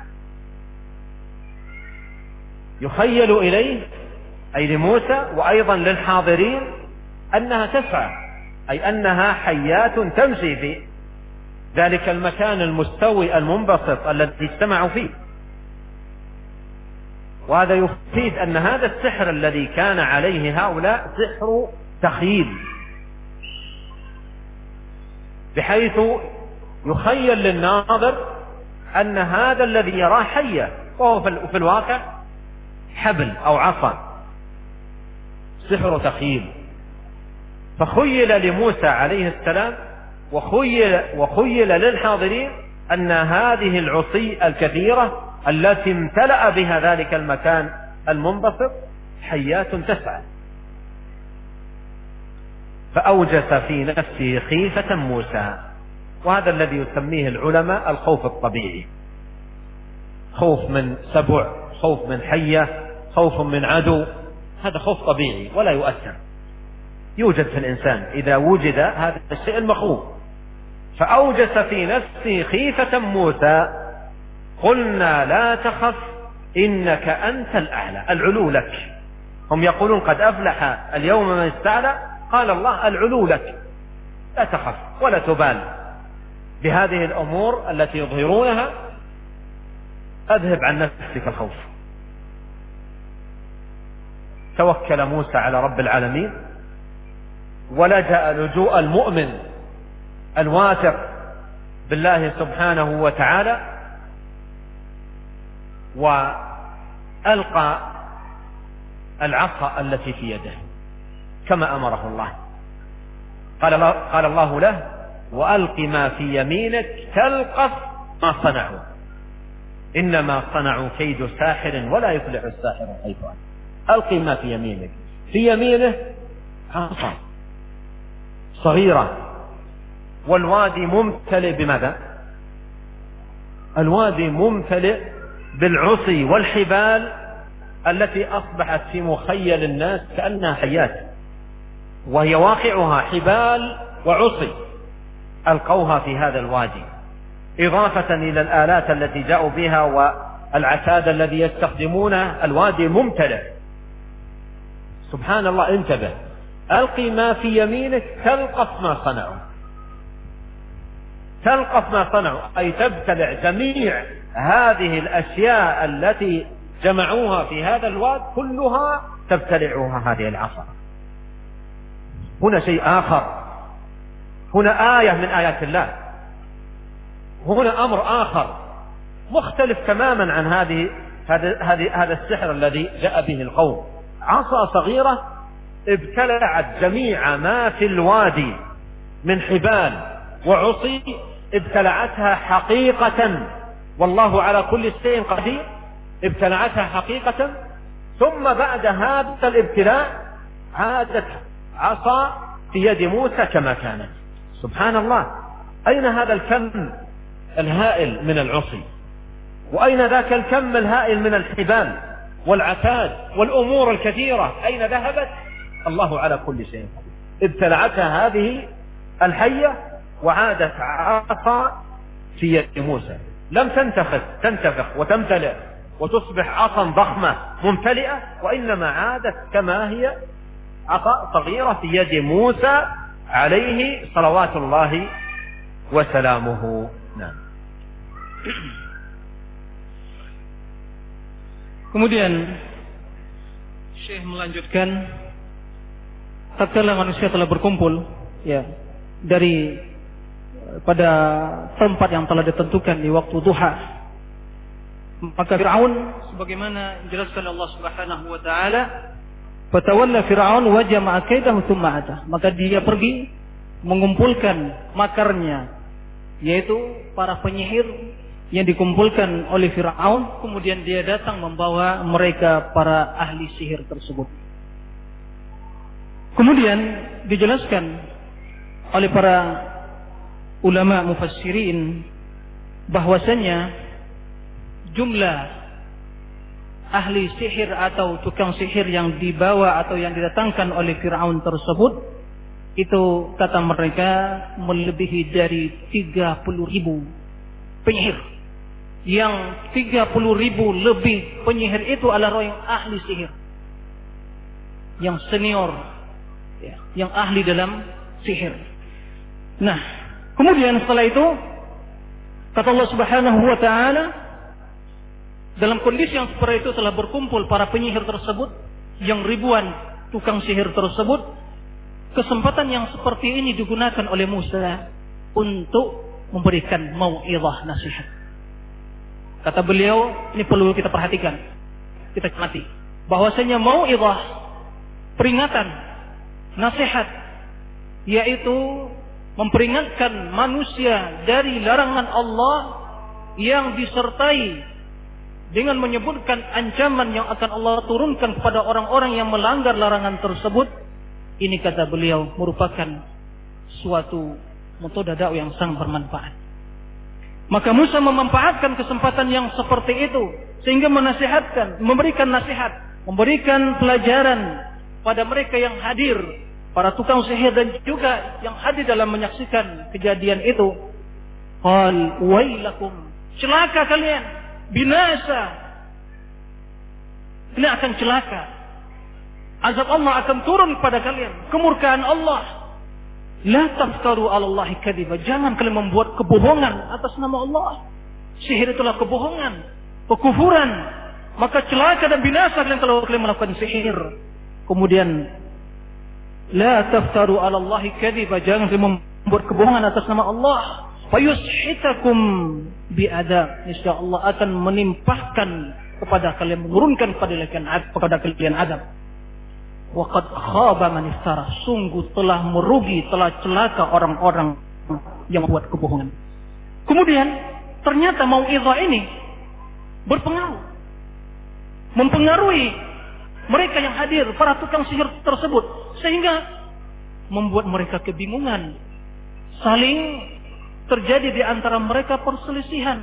يخيل إليه أي لموسى وأيضا للحاضرين أنها تسعى، أي أنها حيات تمشي في ذلك المكان المستوي المنبسط الذي اجتمعوا فيه. وهذا يفيد أن هذا السحر الذي كان عليه هؤلاء سحر تخييل، بحيث يخيل للناظر أن هذا الذي يراه حية، وهو في الواقع حبل أو عصا. سحر تخييل. فخيل لموسى عليه السلام وخيل للحاضرين أن هذه العصي الكثيرة التي امتلأ بها ذلك المكان المنبسط حيات تسعى. فأوجس في نفسه خيفة موسى، وهذا الذي يسميه العلماء الخوف الطبيعي، خوف من سبع، خوف من حية، خوف من عدو، هذا خوف طبيعي ولا يؤثر، يوجد في الإنسان إذا وجد هذا الشيء المخوف. فأوجس في نفسه خيفة موسى، قلنا لا تخف إنك أنت الأعلى، العلو لك. هم يقولون قد أفلح اليوم من استعلى، قال الله العلو لك، لا تخف ولا تبال بهذه الأمور التي يظهرونها، أذهب عن نفسك الخوف. توكل موسى على رب العالمين، ولجأ لجوء المؤمن الواثق بالله سبحانه وتعالى، وألقى العصا التي في يده كما أمره الله. قال الله له وألق ما في يمينك تلقف ما صنعوا إنما صنعوا كيد ساحر ولا يفلح الساحر حيث أتى. ألق ما في يمينك، في يمينه عصا صغيرة، والوادي ممتلئ بماذا؟ الوادي ممتلئ بالعصي والحبال التي أصبحت في مخيل الناس كأنها حيات، وهي واقعها حبال وعصي ألقوها في هذا الوادي، إضافة إلى الآلات التي جاءوا بها والعتاد الذي يستخدمونه. الوادي ممتلئ. سبحان الله، انتبه، ألقي ما في يمينك تلقف ما صنعوا. تلقف ما صنعوا أي تبتلع جميع هذه الأشياء التي جمعوها في هذا الواد، كلها تبتلعها هذه العصا. هنا شيء آخر، هنا آية من آيات الله، وهنا أمر آخر مختلف تماما عن هذا السحر الذي جاء به القوم. عصا صغيرة ابتلعت جميع ما في الوادي من حبال وعصي، ابتلعتها حقيقة، والله على كل شيء قدير. ابتلعتها حقيقة، ثم بعد هذا الابتلاء عادت عصا في يد موسى كما كانت. سبحان الله، أين هذا الكم الهائل من العصي؟ وأين ذاك الكم الهائل من الحبال والعتاد والأمور الكثيرة؟ أين ذهبت؟ الله على كل شيء قدير. ابتلعتها هذه الحية وعادت عصا في يد موسى، لم تنتفخ وتمتلئ وتصبح عصا ضخمة ممتلئة، وإنما عادت كما هي عصا صغيرة في يد موسى عليه صلوات الله وسلامه. نعم. Kemudian Syekh melanjutkan, tatkala manusia telah berkumpul ya dari pada tempat yang telah ditentukan di waktu duha, maka Fir'aun sebagaimana dijelaskan Allah Subhanahu wa taala, fatawalla Fir'aun wa jama'a kaidahu tsumma ata, maka dia pergi mengumpulkan makarnya, yaitu para penyihir yang dikumpulkan oleh Fir'aun, kemudian dia datang membawa mereka para ahli sihir tersebut. Kemudian dijelaskan oleh para ulama mufassirin bahwasanya jumlah ahli sihir atau tukang sihir yang dibawa atau yang didatangkan oleh Fir'aun tersebut, itu kata mereka melebihi dari 30.000 penyihir. Yang 30.000 lebih penyihir itu adalah orang yang ahli sihir, yang senior ya, yang ahli dalam sihir. Nah, kemudian setelah itu kata Allah Subhanahu wa taala, dalam kondisi yang seperti itu telah berkumpul para penyihir tersebut, yang ribuan tukang sihir tersebut. Kesempatan yang seperti ini digunakan oleh Musa untuk memberikan mau'izah, nasihat. Kata beliau, ini perlu kita perhatikan, kita cermati, bahwasanya mau'izah, peringatan, nasihat, yaitu memperingatkan manusia dari larangan Allah yang disertai dengan menyebutkan ancaman yang akan Allah turunkan kepada orang-orang yang melanggar larangan tersebut, ini kata beliau merupakan suatu metode dakwah yang sangat bermanfaat. Maka Musa memanfaatkan kesempatan yang seperti itu sehingga menasihatkan, memberikan nasihat, memberikan pelajaran pada mereka yang hadir, para tukang sihir dan juga yang hadir dalam menyaksikan kejadian itu. Qal wailakum, celaka kalian, binasa. Ini akan celaka. Azab Allah akan turun pada kalian, kemurkaan Allah. La taftaru 'ala Allahi kadziba, jangan kalian membuat kebohongan atas nama Allah. Sihir itulah kebohongan, kekufuran. Maka celaka dan binasa kalian kalau kalian melakukan sihir. Kemudian la taftaru 'ala Allahi kadziba, jangan kalian membuat kebohongan atas nama Allah. Fayushitakum bi'adzab, insyaallah akan menimpahkan kepada kalian, menurunkan kepada kalian azab. Waqad khaba man iftara, sungguh telah merugi, telah celaka orang-orang yang membuat kebohongan. Kemudian ternyata mau'izah ini berpengaruh, mempengaruhi mereka yang hadir, para tukang sihir tersebut, sehingga membuat mereka kebingungan. Saling terjadi di antara mereka perselisihan.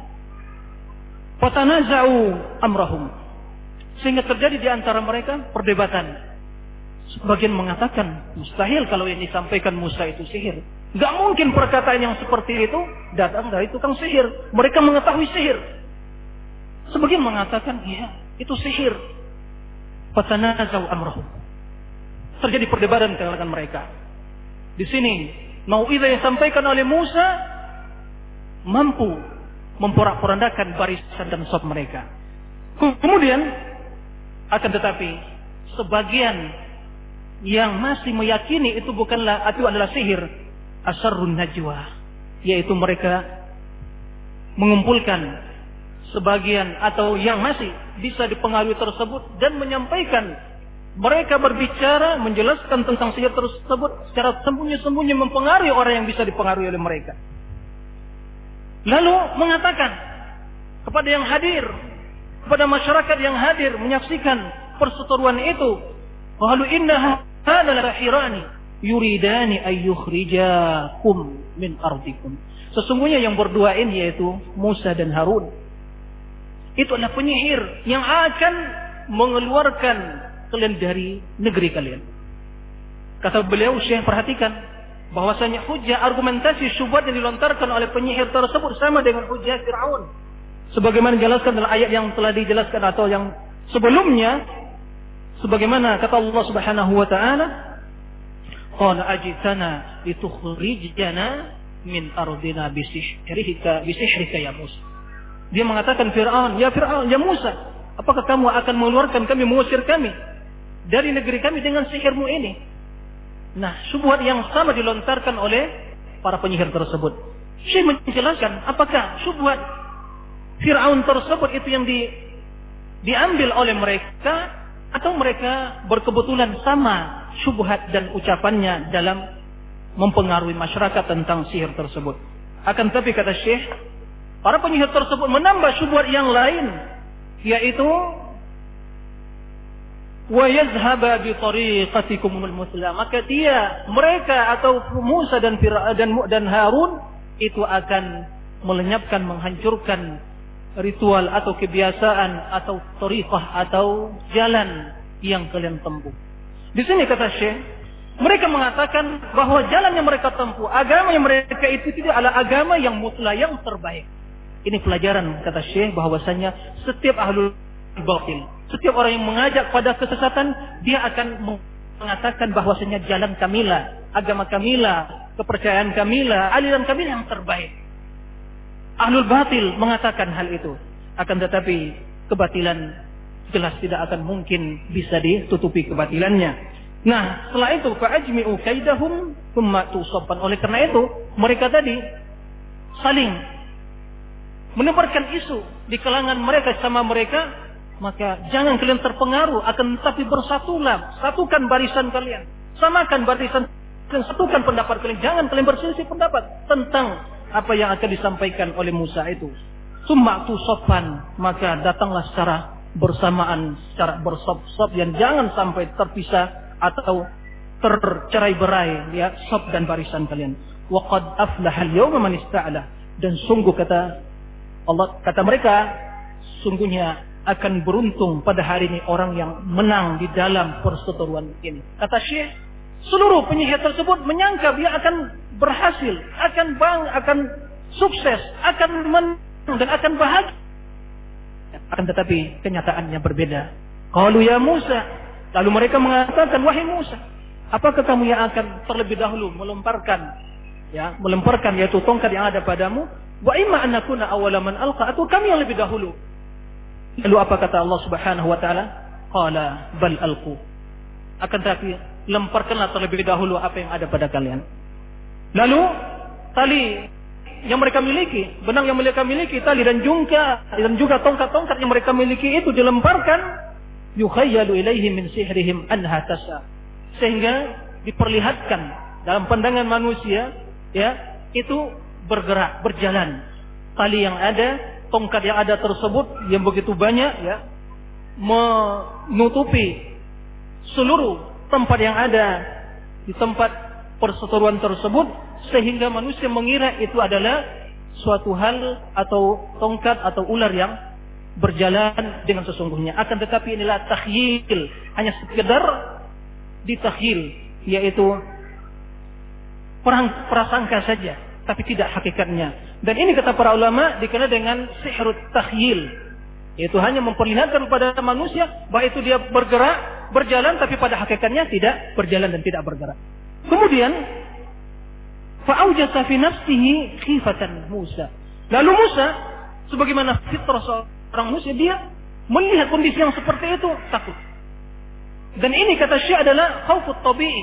Fatanaza'u amrahum, sehingga terjadi di antara mereka perdebatan. Sebagian mengatakan mustahil kalau yang disampaikan Musa itu sihir. Gak mungkin perkataan yang seperti itu datang dari tukang sihir. Mereka mengetahui sihir. Sebagian mengatakan iya, itu sihir. Fatanaza'u amrahum, terjadi perdebatan di kalangan mereka. Di sini mau'izah yang disampaikan oleh Musa mampu memporak-porandakan barisan dan saf mereka. Kemudian akan tetapi sebagian yang masih meyakini itu adalah sihir, asarrun najwa, yaitu mereka mengumpulkan sebagian atau yang masih bisa dipengaruhi tersebut dan menyampaikan, mereka berbicara menjelaskan tentang sihir tersebut secara sembunyi-sembunyi, mempengaruhi orang yang bisa dipengaruhi oleh mereka. Lalu mengatakan kepada yang hadir, kepada masyarakat yang hadir menyaksikan perseteruan itu, qalu inna hadzal sahirani yuridani ay yukhrijakum min ardikum. Sesungguhnya yang berdua ini yaitu Musa dan Harun, itu adalah penyihir yang akan mengeluarkan kalian dari negeri kalian. Kata beliau, Syekh, perhatikan bahwasanya hujah, argumentasi, syubhat yang dilontarkan oleh penyihir tersebut sama dengan hujah Fir'aun. Sebagaimana dijelaskan dalam ayat yang telah dijelaskan atau yang sebelumnya, sebagaimana kata Allah Subhanahu wa taala, qala ajitana litukhrijana min ardina bisihrika ya Musa. Dia mengatakan Fir'aun, ya Musa, apakah kamu akan mengeluarkan kami, mengusir kami dari negeri kami dengan sihirmu ini? Nah, syubhat yang sama dilontarkan oleh para penyihir tersebut. Syekh menjelaskan apakah syubhat Fir'aun tersebut itu yang diambil oleh mereka, atau mereka berkebetulan sama syubhat dan ucapannya dalam mempengaruhi masyarakat tentang sihir tersebut. Akan tetapi kata Syekh, para penyihir tersebut menambah syubhat yang lain, yaitu wa yazhaba bi tariqatikumul muslah, maka mereka atau Musa dan Harun itu akan melenyapkan, menghancurkan ritual atau kebiasaan atau tariqah atau jalan yang kalian tempuh. Di sini kata Syekh, mereka mengatakan bahwa jalan yang mereka tempuh, agama yang mereka itu tidak adalah agama yang mutlak, yang terbaik. Ini pelajaran kata Syekh bahwasanya setiap ahlul batil, setiap orang yang mengajak pada kesesatan, dia akan mengatakan bahwasanya jalan kamilah, agama kamilah, kepercayaan kamilah, aliran kamilah yang terbaik. Ahlul batil mengatakan hal itu. Akan tetapi kebatilan jelas tidak akan mungkin bisa ditutupi kebatilannya. Nah, setelah itu fa'ajmi'u kaidahum thumma tusabban. Oleh karena itu, mereka tadi saling menebarkan isu di kalangan mereka sama mereka, maka jangan kalian terpengaruh, akan tetapi bersatulah, satukan barisan kalian, samakan barisan kalian, satukan pendapat kalian, jangan kalian berselisih pendapat tentang apa yang akan disampaikan oleh Musa itu. Summa tu sopan, maka datanglah secara bersamaan, secara bersop-sop, yang jangan sampai terpisah atau tercerai-berai ya sop dan barisan kalian. Wa qad aflaha al-yawma man ista'la, dan sungguh kata Allah, kata mereka, sungguhnya akan beruntung pada hari ini orang yang menang di dalam perseteruan ini. Kata Syekh, seluruh penyihir tersebut menyangka dia akan berhasil, akan sukses, akan menang dan akan bahagia. Akan tetapi kenyataannya berbeda. Qalu ya Musa, lalu mereka mengatakan, wahai Musa, apakah kamu yang akan terlebih dahulu melemparkan yaitu tongkat yang ada padamu? Wa imma an nakuna awwala man alqa, atau kami yang lebih dahulu. Lalu apa kata Allah Subhanahu wa taala? Qala bal alqu. Akan tetapi lemparkanlah terlebih dahulu apa yang ada pada kalian. Lalu tali yang mereka miliki, benang yang mereka miliki, tali dan juga tongkat-tongkat yang mereka miliki itu dilemparkan. Yukhayyalu ilaihim min sihrihim anha tas'a, sehingga diperlihatkan dalam pandangan manusia ya itu bergerak, berjalan. Tali yang ada, tongkat yang ada tersebut yang begitu banyak ya menutupi seluruh tempat yang ada di tempat perseteruan tersebut, sehingga manusia mengira itu adalah suatu hal atau tongkat atau ular yang berjalan dengan sesungguhnya. Akan tetapi inilah takhyil, hanya sekedar ditakhyil, yaitu prasangka saja, tapi tidak hakikatnya. Dan ini kata para ulama dikenal dengan sihrut takhyil, yaitu hanya memperlihatkan kepada manusia bahwa itu dia bergerak, berjalan, tapi pada hakikatnya tidak berjalan dan tidak bergerak. Kemudian fa'aujasa fi nafsihi khifatan Musa. Lalu Musa, sebagaimana fitrah seorang manusia, dia melihat kondisi yang seperti itu, takut. Dan ini kata Syekh adalah khaufut tabi'i,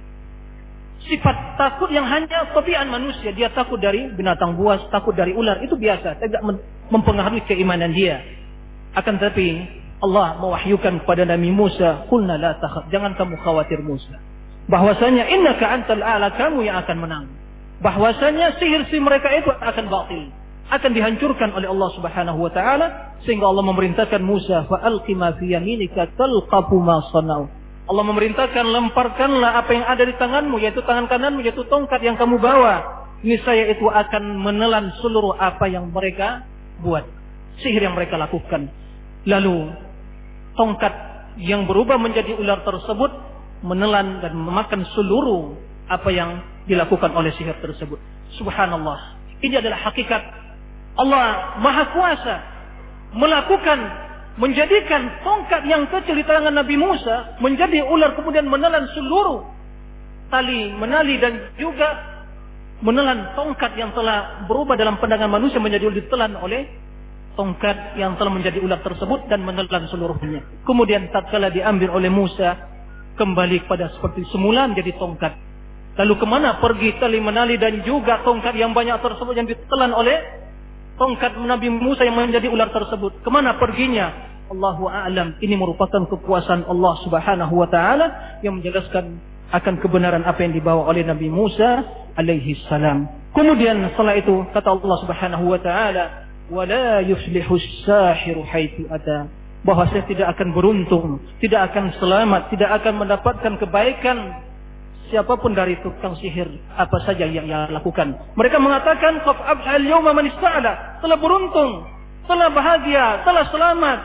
sifat takut yang hanya tabiat manusia. Dia takut dari binatang buas, takut dari ular, itu biasa, tidak mempengaruhi keimanan dia. Akan tetapi Allah mewahyukan kepada Nabi Musa, qulna la takhaf, jangan kamu khawatir Musa, bahwasanya innaka antal a'la, kamu yang akan menang. Bahwasanya sihir mereka itu akan batil, akan dihancurkan oleh Allah Subhanahu wa taala, sehingga Allah memerintahkan Musa, fa alqi ma fi yaminika talqafu ma sanau. Allah memerintahkan, lemparkanlah apa yang ada di tanganmu, yaitu tangan kananmu, yaitu tongkat yang kamu bawa. Niscaya itu akan menelan seluruh apa yang mereka buat, sihir yang mereka lakukan. Lalu tongkat yang berubah menjadi ular tersebut menelan dan memakan seluruh apa yang dilakukan oleh sihir tersebut. Subhanallah, ini adalah hakikat Allah Maha Kuasa melakukan, menjadikan tongkat yang kecil di tangan Nabi Musa menjadi ular, kemudian menelan seluruh tali menali dan juga menelan tongkat yang telah berubah dalam pandangan manusia menjadi ditelan oleh tongkat yang telah menjadi ular tersebut dan menelan seluruhnya. Kemudian tatkala diambil oleh Musa, kembali kepada seperti semula menjadi tongkat. Lalu kemana pergi tali menali dan juga tongkat yang banyak tersebut yang ditelan oleh tongkat Nabi Musa yang menjadi ular tersebut? Kemana perginya? Allahu a'lam. Ini merupakan kekuasaan Allah Subhanahu wa taala yang menjelaskan akan kebenaran apa yang dibawa oleh Nabi Musa alaihi salam. Kemudian setelah itu kata Allah Subhanahu wa taala, wala yuflihu as-sahiru haitsu ata, bahwa saya tidak akan beruntung, tidak akan selamat, tidak akan mendapatkan kebaikan siapapun dari tukang sihir apa saja yang ia lakukan. Mereka mengatakan qaf abhal yawma man ista'ala, telah beruntung, telah bahagia, telah selamat,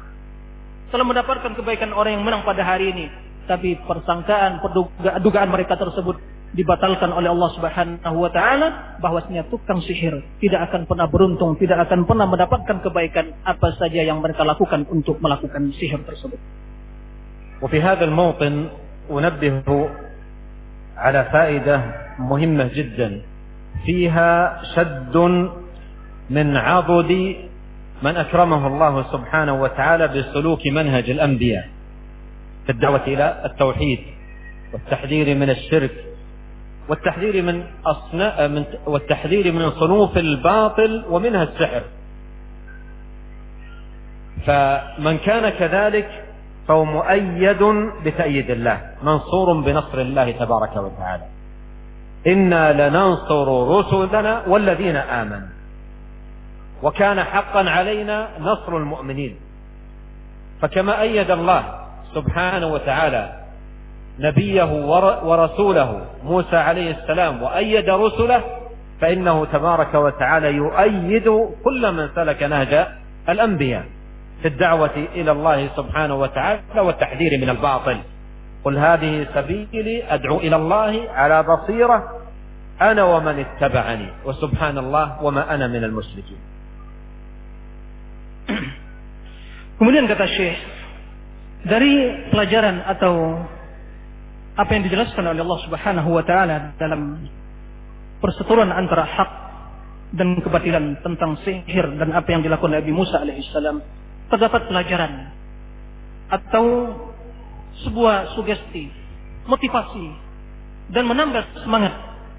telah mendapatkan kebaikan orang yang menang pada hari ini. Tapi persangkaan, dugaan mereka tersebut dibatalkan oleh Allah Subhanahu wa taala, bahwasanya tukang sihir tidak akan pernah beruntung, tidak akan pernah mendapatkan kebaikan apa saja yang mereka lakukan untuk melakukan sihir tersebut. وفي هذا الموطن أنبه على فائدة مهمة جدا فيها شد من عضد من أكرمه الله سبحانه وتعالى بسلوك منهج الأنبياء في الدعوة إلى التوحيد والتحذير من الشرك والتحذير من صنوف الباطل ومنها السحر. فمن كان كذلك فهو مؤيد بتأييد الله، منصور بنصر الله تبارك وتعالى. إنا لننصر رسلنا والذين آمنوا. وكان حقا علينا نصر المؤمنين. فكما أيد الله سبحانه وتعالى نبيه ورسوله موسى عليه السلام وأيد رسله، فإنه تبارك وتعالى يؤيد كل من سلك نهج الأنبياء في الدعوة إلى الله سبحانه وتعالى والتحذير من الباطل. قل هذه سبيلي أدعو إلى الله على بصيرة أنا ومن اتبعني وسبحان الله وما أنا من المشركين. Kemudian kata Syekh, dari pelajaran atau apa yang dijelaskan oleh Allah Subhanahu wa taala dalam perseteruan antara hak dan kebatilan tentang sihir dan apa yang dilakukan Nabi Musa alaihissalam, terdapat pelajaran atau sebuah sugesti, motivasi dan menambah semangat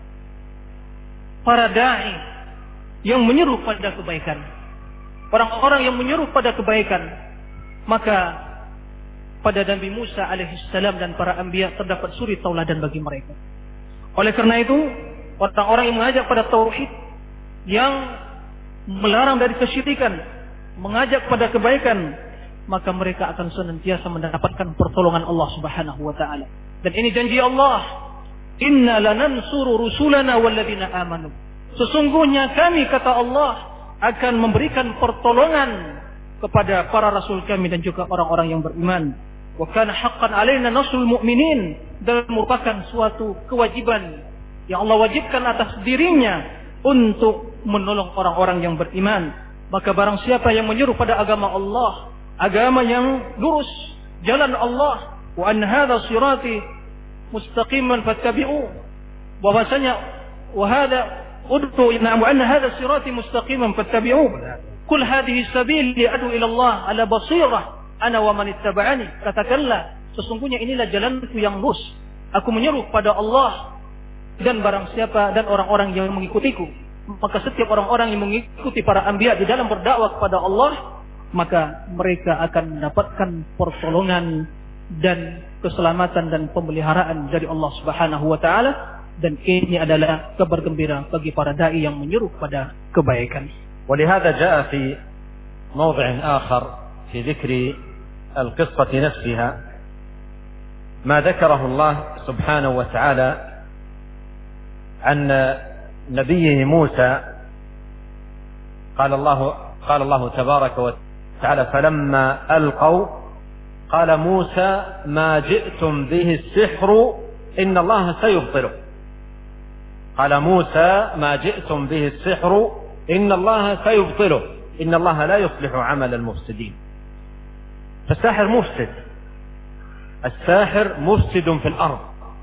para dai yang menyeru pada kebaikan, orang-orang yang menyeru pada kebaikan. Maka pada Nabi Musa alaihissalam dan para anbiya terdapat suri tauladan bagi mereka. Oleh karena itu, orang-orang yang mengajak pada tauhid, yang melarang dari kesyirikan, mengajak pada kebaikan, maka mereka akan senantiasa mendapatkan pertolongan Allah Subhanahu wa taala. Dan ini janji Allah, "Inna lanansuru rusulana walladzina amanu." Sesungguhnya kami, kata Allah, akan memberikan pertolongan kepada para rasul kami dan juga orang-orang yang beriman. Wa kana haqqan 'alaina nasrul mu'minin, dan merupakan suatu kewajiban yang Allah wajibkan atas dirinya untuk menolong orang-orang yang beriman. Maka barang siapa yang menyeru pada agama Allah, agama yang lurus, jalan Allah, wa an hadza sirati mustaqiman fattabi'u, bahwasanya wa hadza udtu inna wa anna hadza sirati mustaqiman fattabi'u. Kul hadhihi sabili ad'u ila Allah ala basirah ana wa man ittaba'ani. Katakanlah, sesungguhnya inilah jalanku yang lurus. Aku menyeru pada Allah dan barang siapa dan orang-orang yang mengikutiku. Maka setiap orang-orang yang mengikuti para anbiya di dalam berdakwah kepada Allah, maka mereka akan mendapatkan pertolongan dan keselamatan dan pemeliharaan dari Allah Subhanahu wa taala. Dan ini adalah kabar gembira bagi para dai yang menyeru pada kebaikan. ولهذا جاء في موضع آخر في ذكر القصة نفسها ما ذكره الله سبحانه وتعالى عن نبيه موسى. قال الله تبارك وتعالى فلما ألقوا قال موسى ما جئتم به السحر إن الله سيبطله. قال موسى ما جئتم به السحر إن الله سيبطله إن الله لا يصلح عمل المفسدين. فالساحر مفسد، الساحر مفسد في الأرض،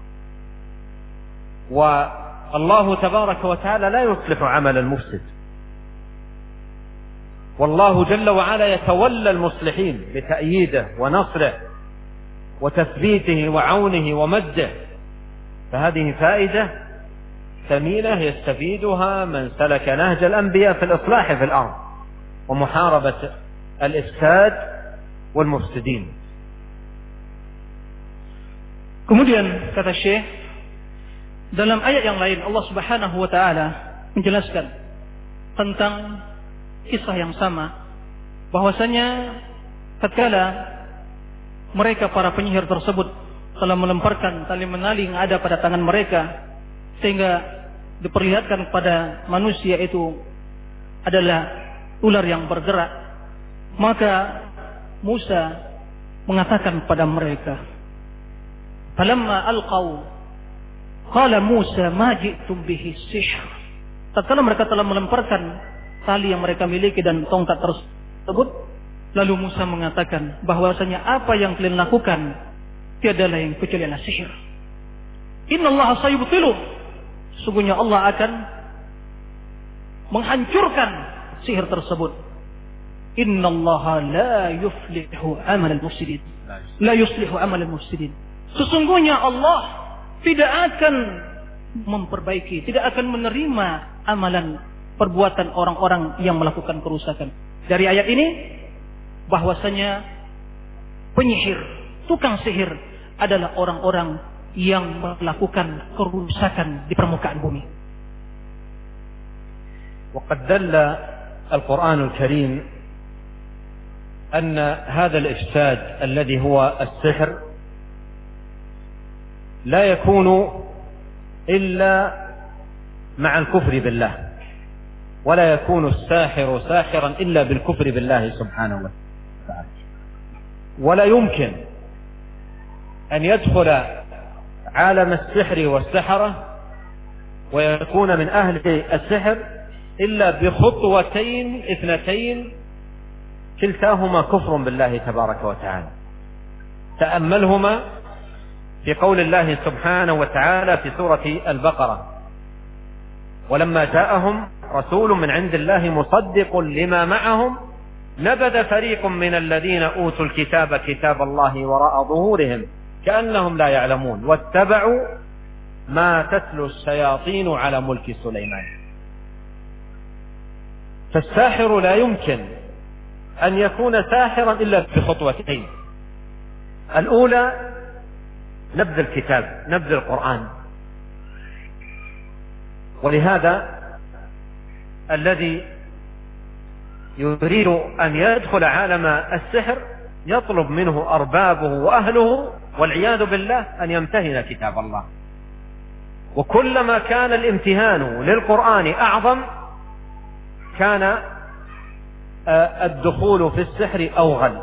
والله تبارك وتعالى لا يصلح عمل المفسد. والله جل وعلا يتولى المصلحين بتأييده ونصره وتثبيته وعونه ومده. فهذه فائدة ثمينة يستفيدها من سلك نهج الأنبياء في الإصلاح في الأرض ومحاربة الإفساد والمفسدين. Kemudian kata Syekh, dalam ayat yang lain Allah Subhanahu wa taala menjelaskan tentang kisah yang sama, bahwasanya tatkala mereka para penyihir tersebut telah melemparkan tali menali yang ada pada tangan mereka sehingga diperlihatkan kepada manusia itu adalah ular yang bergerak, maka Musa mengatakan kepada mereka, falamma alqaw qala Musa ma ji'tum bihi sihr. Tatkala mereka telah melemparkan tali yang mereka miliki dan tongkat tersebut, lalu Musa mengatakan bahwasanya apa yang kalian lakukan tiada lain kecuali adalah sihir. Innallaha sayubtilu, sungguhnya Allah akan menghancurkan sihir tersebut. Innallaha la yuflihu amal al-mufsidin. La yuslihu amal al-mufsidin. Sesungguhnya Allah tidak akan memperbaiki, tidak akan menerima amalan perbuatan orang-orang yang melakukan kerusakan. Dari ayat ini bahwasanya penyihir, tukang sihir adalah orang-orang yang melakukan kerusakan di permukaan bumi. وقد دل القرآن الكريم أن هذا الإفساد الذي هو السحر لا يكون إلا مع الكفر بالله، ولا يكون الساحر ساحرا إلا بالكفر بالله سبحانه وتعالى. ولا يمكن أن يدخل عالم السحر والسحرة ويكون من أهل السحر إلا بخطوتين اثنتين كلتاهما كفر بالله تبارك وتعالى. تأملهما في قول الله سبحانه وتعالى في سورة البقرة: ولما جاءهم رسول من عند الله مصدق لما معهم نبذ فريق من الذين أوتوا الكتاب كتاب الله وراء ظهورهم كأنهم لا يعلمون واتبعوا ما تتلو الشياطين على ملك سليمان. فالساحر لا يمكن أن يكون ساحرا إلا بخطوتين: الأولى نبذ الكتاب، نبذ القرآن. ولهذا الذي يريد أن يدخل عالم السحر يطلب منه أربابه وأهله والعياذ بالله أن يمتهن كتاب الله. وكلما كان الامتهان للقرآن أعظم كان الدخول في السحر أوغل.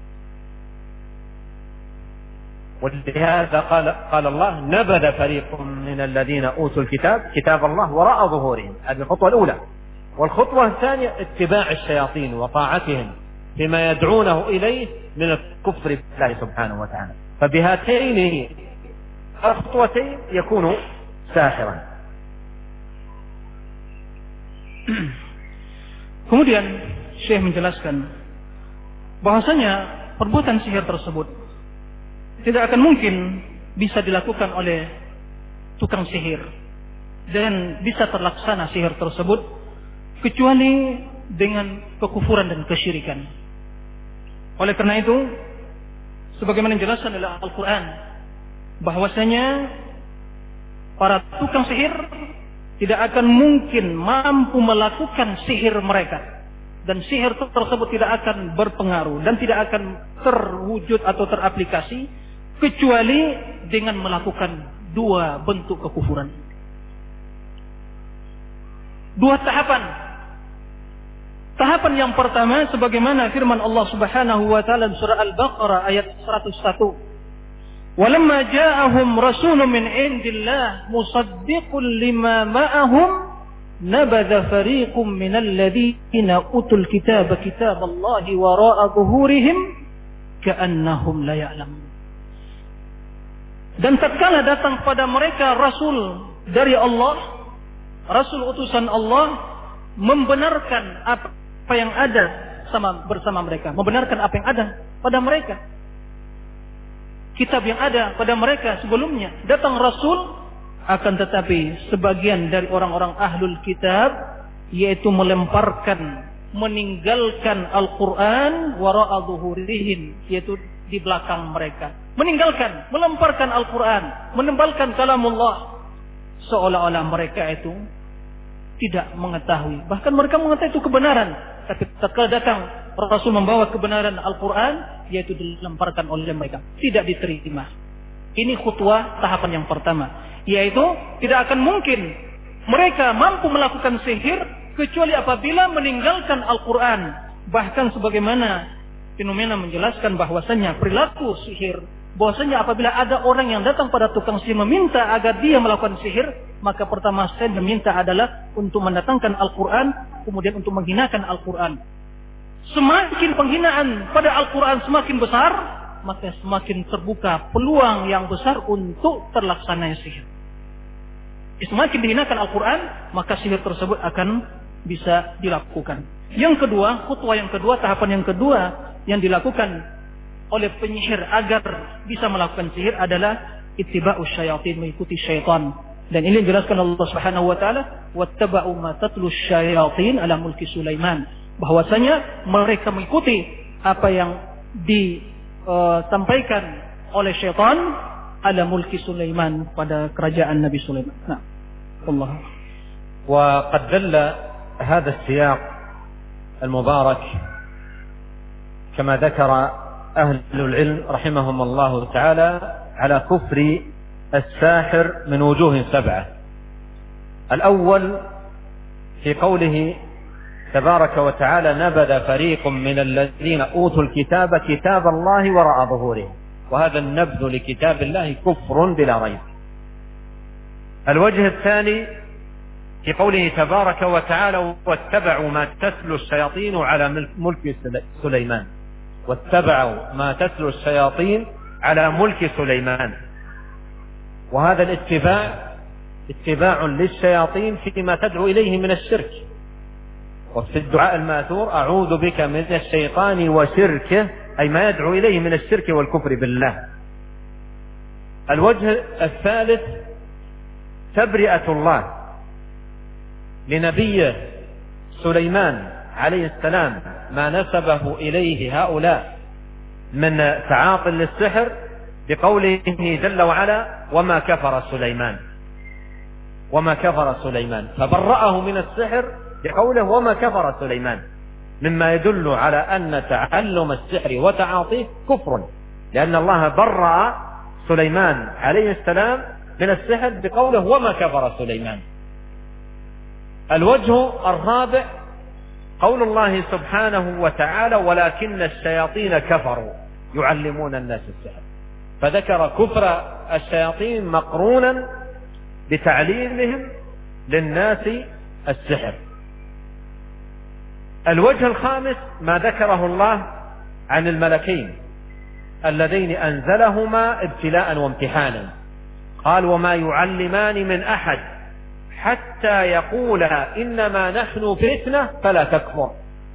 ولهذا قال الله: نبذ فريق من الذين أوتوا الكتاب كتاب الله وراء ظهورهم. هذه الخطوة الأولى. والخطوة الثانية اتباع الشياطين وطاعتهم فيما يدعونه إليه من الكفر بالله سبحانه وتعالى. فبهاتين الخطوتين يكون ساحرا. Kemudian Syekh menjelaskan bahwasanya perbuatan sihir tersebut tidak akan mungkin bisa dilakukan oleh tukang sihir dan bisa terlaksana sihir tersebut kecuali dengan kekufuran dan kesyirikan. Oleh karena itu, sebagaimana dijelaskan oleh Al-Quran, bahwasanya para tukang sihir tidak akan mungkin mampu melakukan sihir mereka, dan sihir tersebut tidak akan berpengaruh dan tidak akan terwujud atau teraplikasi kecuali dengan melakukan dua bentuk kekufuran, dua tahapan. Tahapan yang pertama sebagaimana firman Allah Subhanahu wa taala surah Al-Baqarah ayat 101. Walamma ja'ahum rasulun min indillah musaddiqun lima ma'ahum nabadha fariqum minal ladzina utul kitaba kitaballahi wara'a zuhurihim ka'annahum la ya'lamun. Dan tatkala datang pada mereka rasul dari Allah, rasul utusan Allah, membenarkan apa yang ada bersama mereka, membenarkan apa yang ada pada mereka, kitab yang ada pada mereka sebelumnya. Datang rasul, akan tetapi sebagian dari orang-orang ahlul kitab yaitu meninggalkan Al-Quran wara'a zuhurihim, yaitu di belakang mereka, melemparkan Al-Quran, menembalkan kalamullah, seolah-olah mereka itu tidak mengetahui. Bahkan mereka mengetahui itu kebenaran, tapi tatkala datang Rasul membawa kebenaran Al-Quran, yaitu dilemparkan oleh mereka, tidak diterima. Ini khutwah tahapan yang pertama, yaitu tidak akan mungkin mereka mampu melakukan sihir kecuali apabila meninggalkan Al-Quran. Bahkan sebagaimana fenomena menjelaskan bahwasanya perilaku sihir, bahwasanya apabila ada orang yang datang pada tukang sihir meminta agar dia melakukan sihir, maka pertama sekali meminta adalah untuk mendatangkan Al-Quran, kemudian untuk menghinakan Al-Quran. Semakin penghinaan pada Al-Quran semakin besar, maka semakin terbuka peluang yang besar untuk terlaksananya sihir. Semakin dihinakan Al-Quran, maka sihir tersebut akan bisa dilakukan. Yang kedua, khutwah yang kedua, tahapan yang kedua yang dilakukan oleh penyihir agar bisa melakukan sihir adalah ittiba'us syayatin, mengikuti syaitan. Dan ini dijelaskan Allah Subhanahu wa taala, wattaba'u ma tatlu syayatin ala mulki Sulaiman, bahwasanya mereka mengikuti apa yang disampaikan oleh syaitan ala mulki Sulaiman, pada kerajaan Nabi Sulaiman. Nah, Allah. وقد دل هذا السياق المبارك كما ذكر أهل العلم رحمهم الله تعالى على كفر الساحر من وجوه 7. الأول في قوله تبارك وتعالى نبذ فريق من الذين أوتوا الكتاب كتاب الله وراء ظهورهم، وهذا النبذ لكتاب الله كفر بلا ريب. الوجه الثاني في قوله تبارك وتعالى واتبعوا ما تتلو الشياطين على ملك سليمان، واتبعوا ما تتلو الشياطين على ملك سليمان، وهذا الاتباع اتباع للشياطين فيما تدعو إليه من الشرك. وفي الدعاء الماثور أعوذ بك من الشيطان وشركه، أي ما يدعو إليه من الشرك والكفر بالله. الوجه الثالث تبرئة الله لنبيه سليمان عليه السلام ما نسبه إليه هؤلاء من تعاطي للسحر بقوله جل وعلا وما كفر سليمان، فبرأه من السحر بقوله وما كفر سليمان، مما يدل على أن تعلم السحر وتعاطيه كفر، لأن الله برأ سليمان عليه السلام من السحر بقوله وما كفر سليمان. الوجه الرابع قول الله سبحانه وتعالى ولكن الشياطين كفروا يعلمون الناس السحر، فذكر كفر الشياطين مقرونا بتعليمهم للناس السحر. الوجه الخامس ما ذكره الله عن الملكين اللذين أنزلهما ابتلاء وامتحانا، قال وما يعلمان من أحد حتى يقولا إنما نحن فتنة فلا تكفر.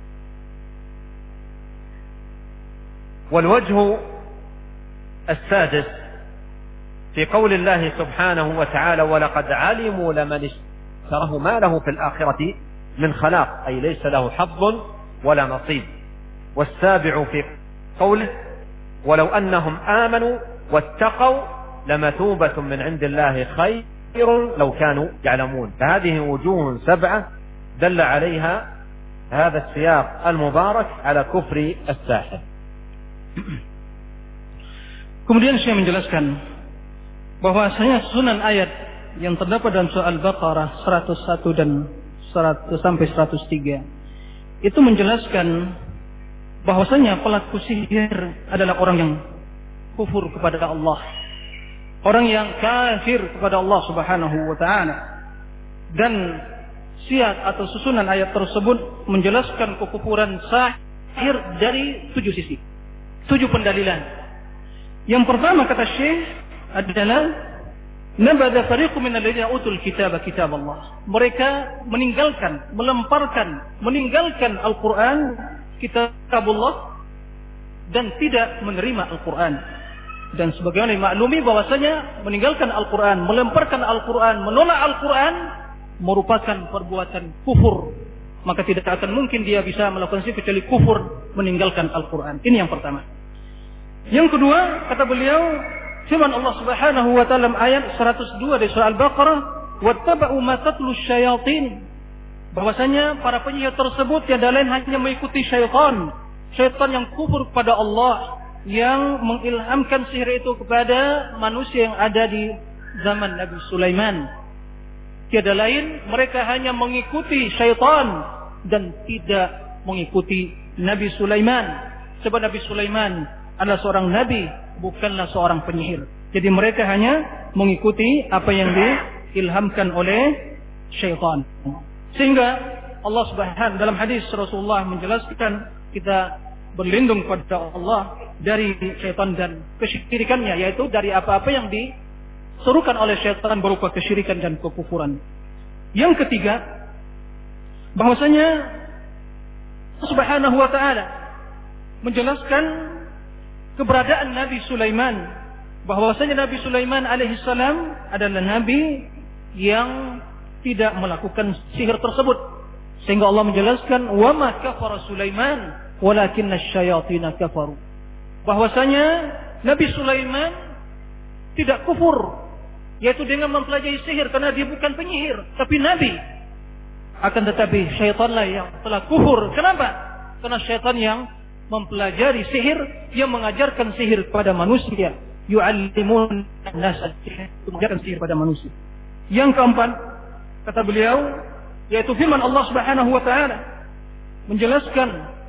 والوجه السادس في قول الله سبحانه وتعالى ولقد علموا لمن اشتراه ما له في الآخرة من خلاق، أي ليس له حظ ولا نصيب. والسابع في قوله ولو أنهم آمنوا واتقوا لمثوبة من عند الله خير لو كانوا يعلمون. فهذه وجوه 7 دل عليها هذا السياق المبارك على كفر الساحر. Kemudian saya menjelaskan bahwasanya susunan ayat yang terdapat dalam surah Al-Baqarah 101 dan 100 sampai 103 itu menjelaskan bahwasanya pelaku sihir adalah orang yang kufur kepada Allah, orang yang kafir kepada Allah Subhanahu wa taala. Dan siyak atau susunan ayat tersebut menjelaskan kekufuran sahir dari 7 sisi, 7 pendalilan. Yang pertama kata Syekh adalah nabadha fariqun min alladziina utul kitaba kitab Allah. Mereka meninggalkan Al-Qur'an, kitabullah, dan tidak menerima Al-Qur'an. Dan sebagaimana dimaklumi bahwasanya meninggalkan Al-Qur'an, melemparkan Al-Qur'an, menolak Al-Qur'an merupakan perbuatan kufur. Maka tidak akan mungkin dia bisa melakukan itu kecuali kufur meninggalkan Al-Qur'an. Ini yang pertama. Yang kedua, kata beliau, firman Allah Subhanahu wa taala ayat 102 dari surah Al-Baqarah, "Wattaba'u ma tatlu syayatin." Bahwasanya para penyihir tersebut tiada lain hanya mengikuti syaitan yang kufur kepada Allah, yang mengilhamkan sihir itu kepada manusia yang ada di zaman Nabi Sulaiman. Tiada lain, mereka hanya mengikuti syaitan dan tidak mengikuti Nabi Sulaiman. Sebab Nabi Sulaiman adalah seorang nabi, bukanlah seorang penyihir. Jadi mereka hanya mengikuti apa yang diilhamkan oleh syaitan. Sehingga Allah Subhanahu dalam hadis Rasulullah menjelaskan kita berlindung kepada Allah dari syaitan dan kesyirikannya, yaitu dari apa-apa yang diserukan oleh syaitan berupa kesyirikan dan kekufuran. Yang ketiga, bahwasanya Allah Subhanahu wa taala menjelaskan keberadaan Nabi Sulaiman, bahwasanya Nabi Sulaiman alaihissalam adalah nabi yang tidak melakukan sihir tersebut, sehingga Allah menjelaskan wa ma kafara Sulaiman walakinna asyayatina kafaru, bahwasanya Nabi Sulaiman tidak kufur, yaitu dengan mempelajari sihir, karena dia bukan penyihir tapi nabi. Akan tetapi syaitanlah yang telah kufur. Kenapa? Karena syaitan yang mempelajari sihir, yang mengajarkan sihir kepada manusia. Yu'allimun nas as-sihr, mengajarkan sihir pada manusia. Yang keempat, kata beliau, yaitu firman Allah Subhanahu wa taala menjelaskan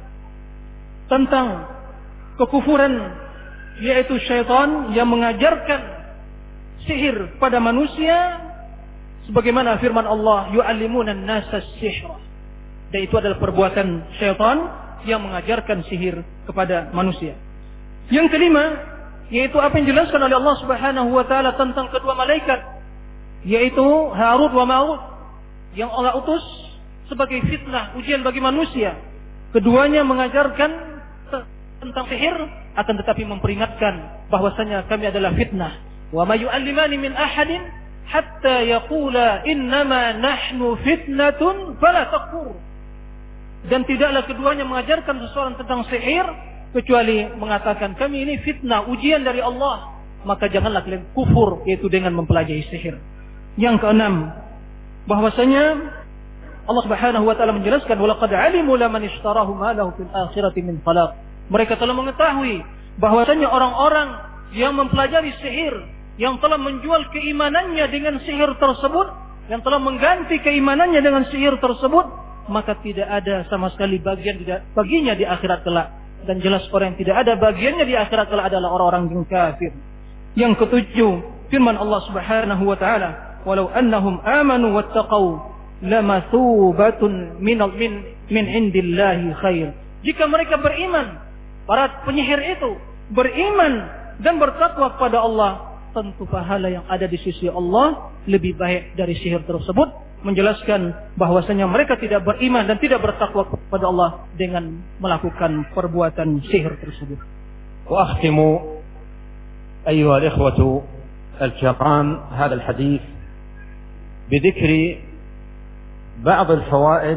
tentang kekufuran, yaitu syaitan yang mengajarkan sihir pada manusia, sebagaimana firman Allah, yu'allimuna nas as-sihr. Dan itu adalah perbuatan syaitan yang mengajarkan sihir kepada manusia. Yang kelima, yaitu apa yang dijelaskan oleh Allah Subhanahu wa taala tentang kedua malaikat, yaitu Harut wa Marut, yang Allah utus sebagai fitnah, ujian bagi manusia. Keduanya mengajarkan tentang sihir, akan tetapi memperingatkan bahwasanya kami adalah fitnah. Wa ma yu'allimani min ahadin hatta yaqula innama nahnu fitnatun fala takfur. Dan tidaklah keduanya mengajarkan seseorang tentang sihir kecuali mengatakan kami ini fitnah, ujian dari Allah, maka janganlah kalian kufur, yaitu dengan mempelajari sihir. Yang keenam, bahwasanya Allah Subhanahu wa taala menjelaskan walaqad alimu laman ishtarahu ma lahu fil akhirati min khalaq. Mereka telah mengetahui bahwasanya orang-orang yang mempelajari sihir, yang telah menjual keimanannya dengan sihir tersebut, yang telah mengganti keimanannya dengan sihir tersebut, maka tidak ada sama sekali baginya di akhirat kelak. Dan jelas orang yang tidak ada bagiannya di akhirat kelak adalah orang-orang yang kafir. Yang ketujuh, firman Allah Subhanahu wa taala, walau annahum amanu wattaqau lamathubatun min indillahi khair. Jika mereka beriman, para penyihir itu beriman dan bertakwa kepada Allah, tentu pahala yang ada di sisi Allah lebih baik dari sihir tersebut. Menjelaskan bahwasanya mereka tidak beriman dan tidak bertakwa kepada Allah dengan melakukan perbuatan sihir tersebut. وأختم أيها الإخوة الكرام هذا الحديث بذكر بعض الفوائد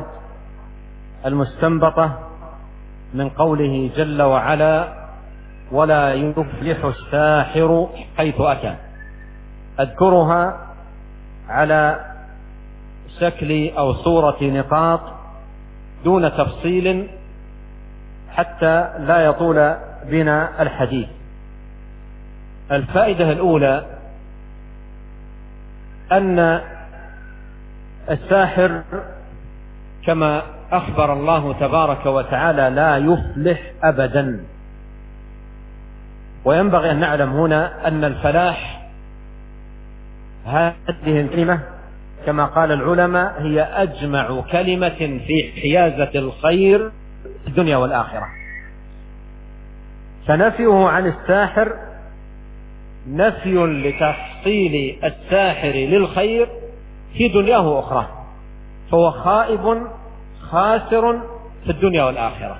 المستنبطة من قوله جل وعلا ولا يفلح الساحر حيث أتى. أذكرها على شكل أو صورة نقاط دون تفصيل حتى لا يطول بنا الحديث. الفائدة الأولى أن الساحر كما أخبر الله تبارك وتعالى لا يفلح أبدا. وينبغي أن نعلم هنا أن الفلاح هذه الكلمة كما قال العلماء هي أجمع كلمة في حيازة الخير في الدنيا والآخرة. فنفيه عن الساحر نفي لتحصيل الساحر للخير في دنياه وأخرى، فهو خائب خاسر في الدنيا والآخرة.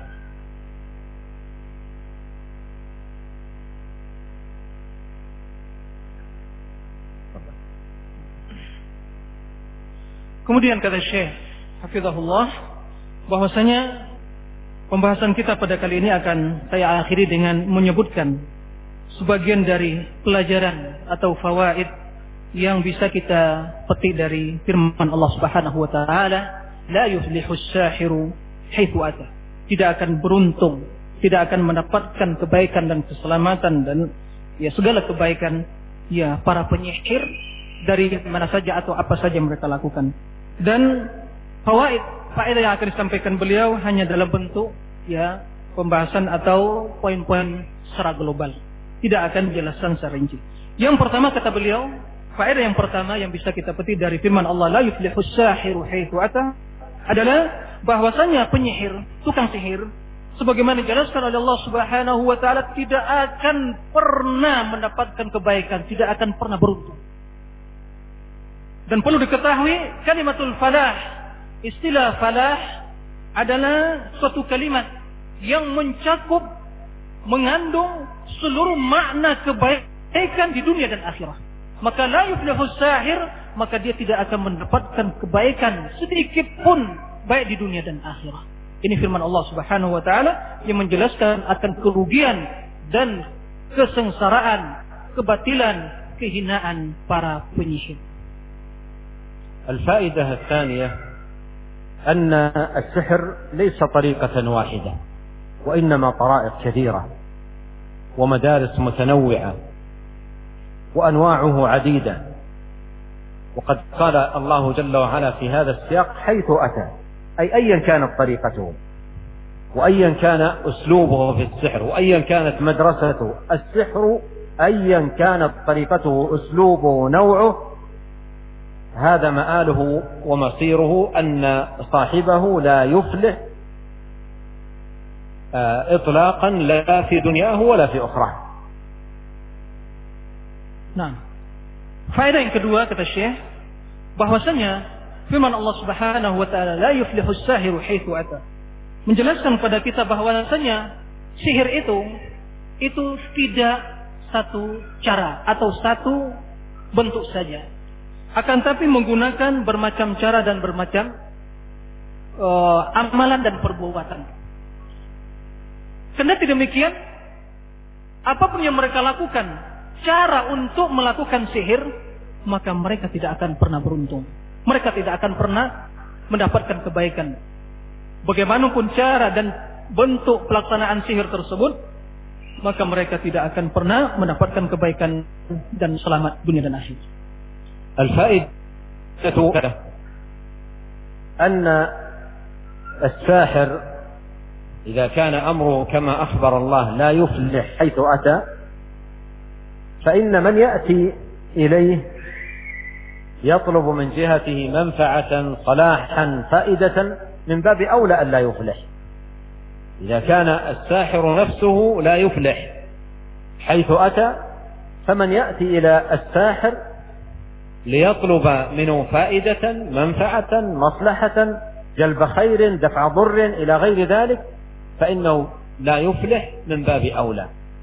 Kemudian kata Syekh Hafizahullah, bahwasanya pembahasan kita pada kali ini akan saya akhiri dengan menyebutkan sebagian dari pelajaran atau fawaid yang bisa kita petik dari firman Allah Subhanahu wa taala, la yuflihus sahiru haitsu ata. Tidak akan beruntung, tidak akan mendapatkan kebaikan dan keselamatan dan ya segala kebaikan ya para penyihir dari mana saja atau apa saja mereka lakukan. Dan faedah yang akan disampaikan beliau hanya dalam bentuk ya pembahasan atau poin-poin secara global, tidak akan dijelaskan secara rinci. Yang pertama kata beliau, faedah yang pertama yang bisa kita petik dari firman Allah la yuflihus sahiru haitsu ata adalah bahwasanya penyihir, tukang sihir, sebagaimana dijelaskan oleh Allah Subhanahu wa taala, tidak akan pernah mendapatkan kebaikan, tidak akan pernah beruntung. Dan perlu diketahui kalimatul falah, istilah falah adalah suatu kalimat yang mencakup, mengandung seluruh makna kebaikan di dunia dan akhirat. Maka la yuflihus sahir, maka dia tidak akan mendapatkan kebaikan sedikit pun baik di dunia dan akhirat. Ini firman Allah Subhanahu wa taala yang menjelaskan akan kerugian dan kesengsaraan, kebatilan, kehinaan para penyihir. الفائدة الثانية أن السحر ليس طريقة واحدة، وإنما طرائق كثيرة ومدارس متنوعة وأنواعه عديدة. وقد قال الله جل وعلا في هذا السياق حيث أتى، أي أيا كانت طريقته وأيا كان أسلوبه في السحر وأيا كانت مدرسته السحر، أيا كانت طريقته أسلوبه نوعه، هذا مآله ومصيره أن صاحبه لا يفلح إطلاقا لا في دنياه ولا في أخرى. Nah, faedah yang kedua kata Syekh, bahwasanya firman Allah Subhanahu wa taala la yuflihus sahiru haitsu ata, menjelaskan kepada kita bahwasanya sihir itu tidak satu cara atau satu bentuk saja, akan tapi menggunakan bermacam cara dan bermacam amalan dan perbuatan. Kendati demikian, apapun yang mereka lakukan, cara untuk melakukan sihir, maka mereka tidak akan pernah beruntung. Mereka tidak akan pernah mendapatkan kebaikan. Bagaimanapun cara dan bentuk pelaksanaan sihir tersebut, maka mereka tidak akan pernah mendapatkan kebaikan dan selamat dunia dan akhirat. الفائدة أن الساحر إذا كان أمره كما أخبر الله لا يفلح حيث أتى، فإن من يأتي إليه يطلب من جهته منفعة صلاحا فائدة من باب أولى أن لا يفلح. إذا كان الساحر نفسه لا يفلح حيث أتى، فمن يأتي إلى الساحر ليطلب منه فائدة منفعة مصلحة جلب خير دفع ضر إلى غير ذلك، فإنه لا يفلح من باب أولى.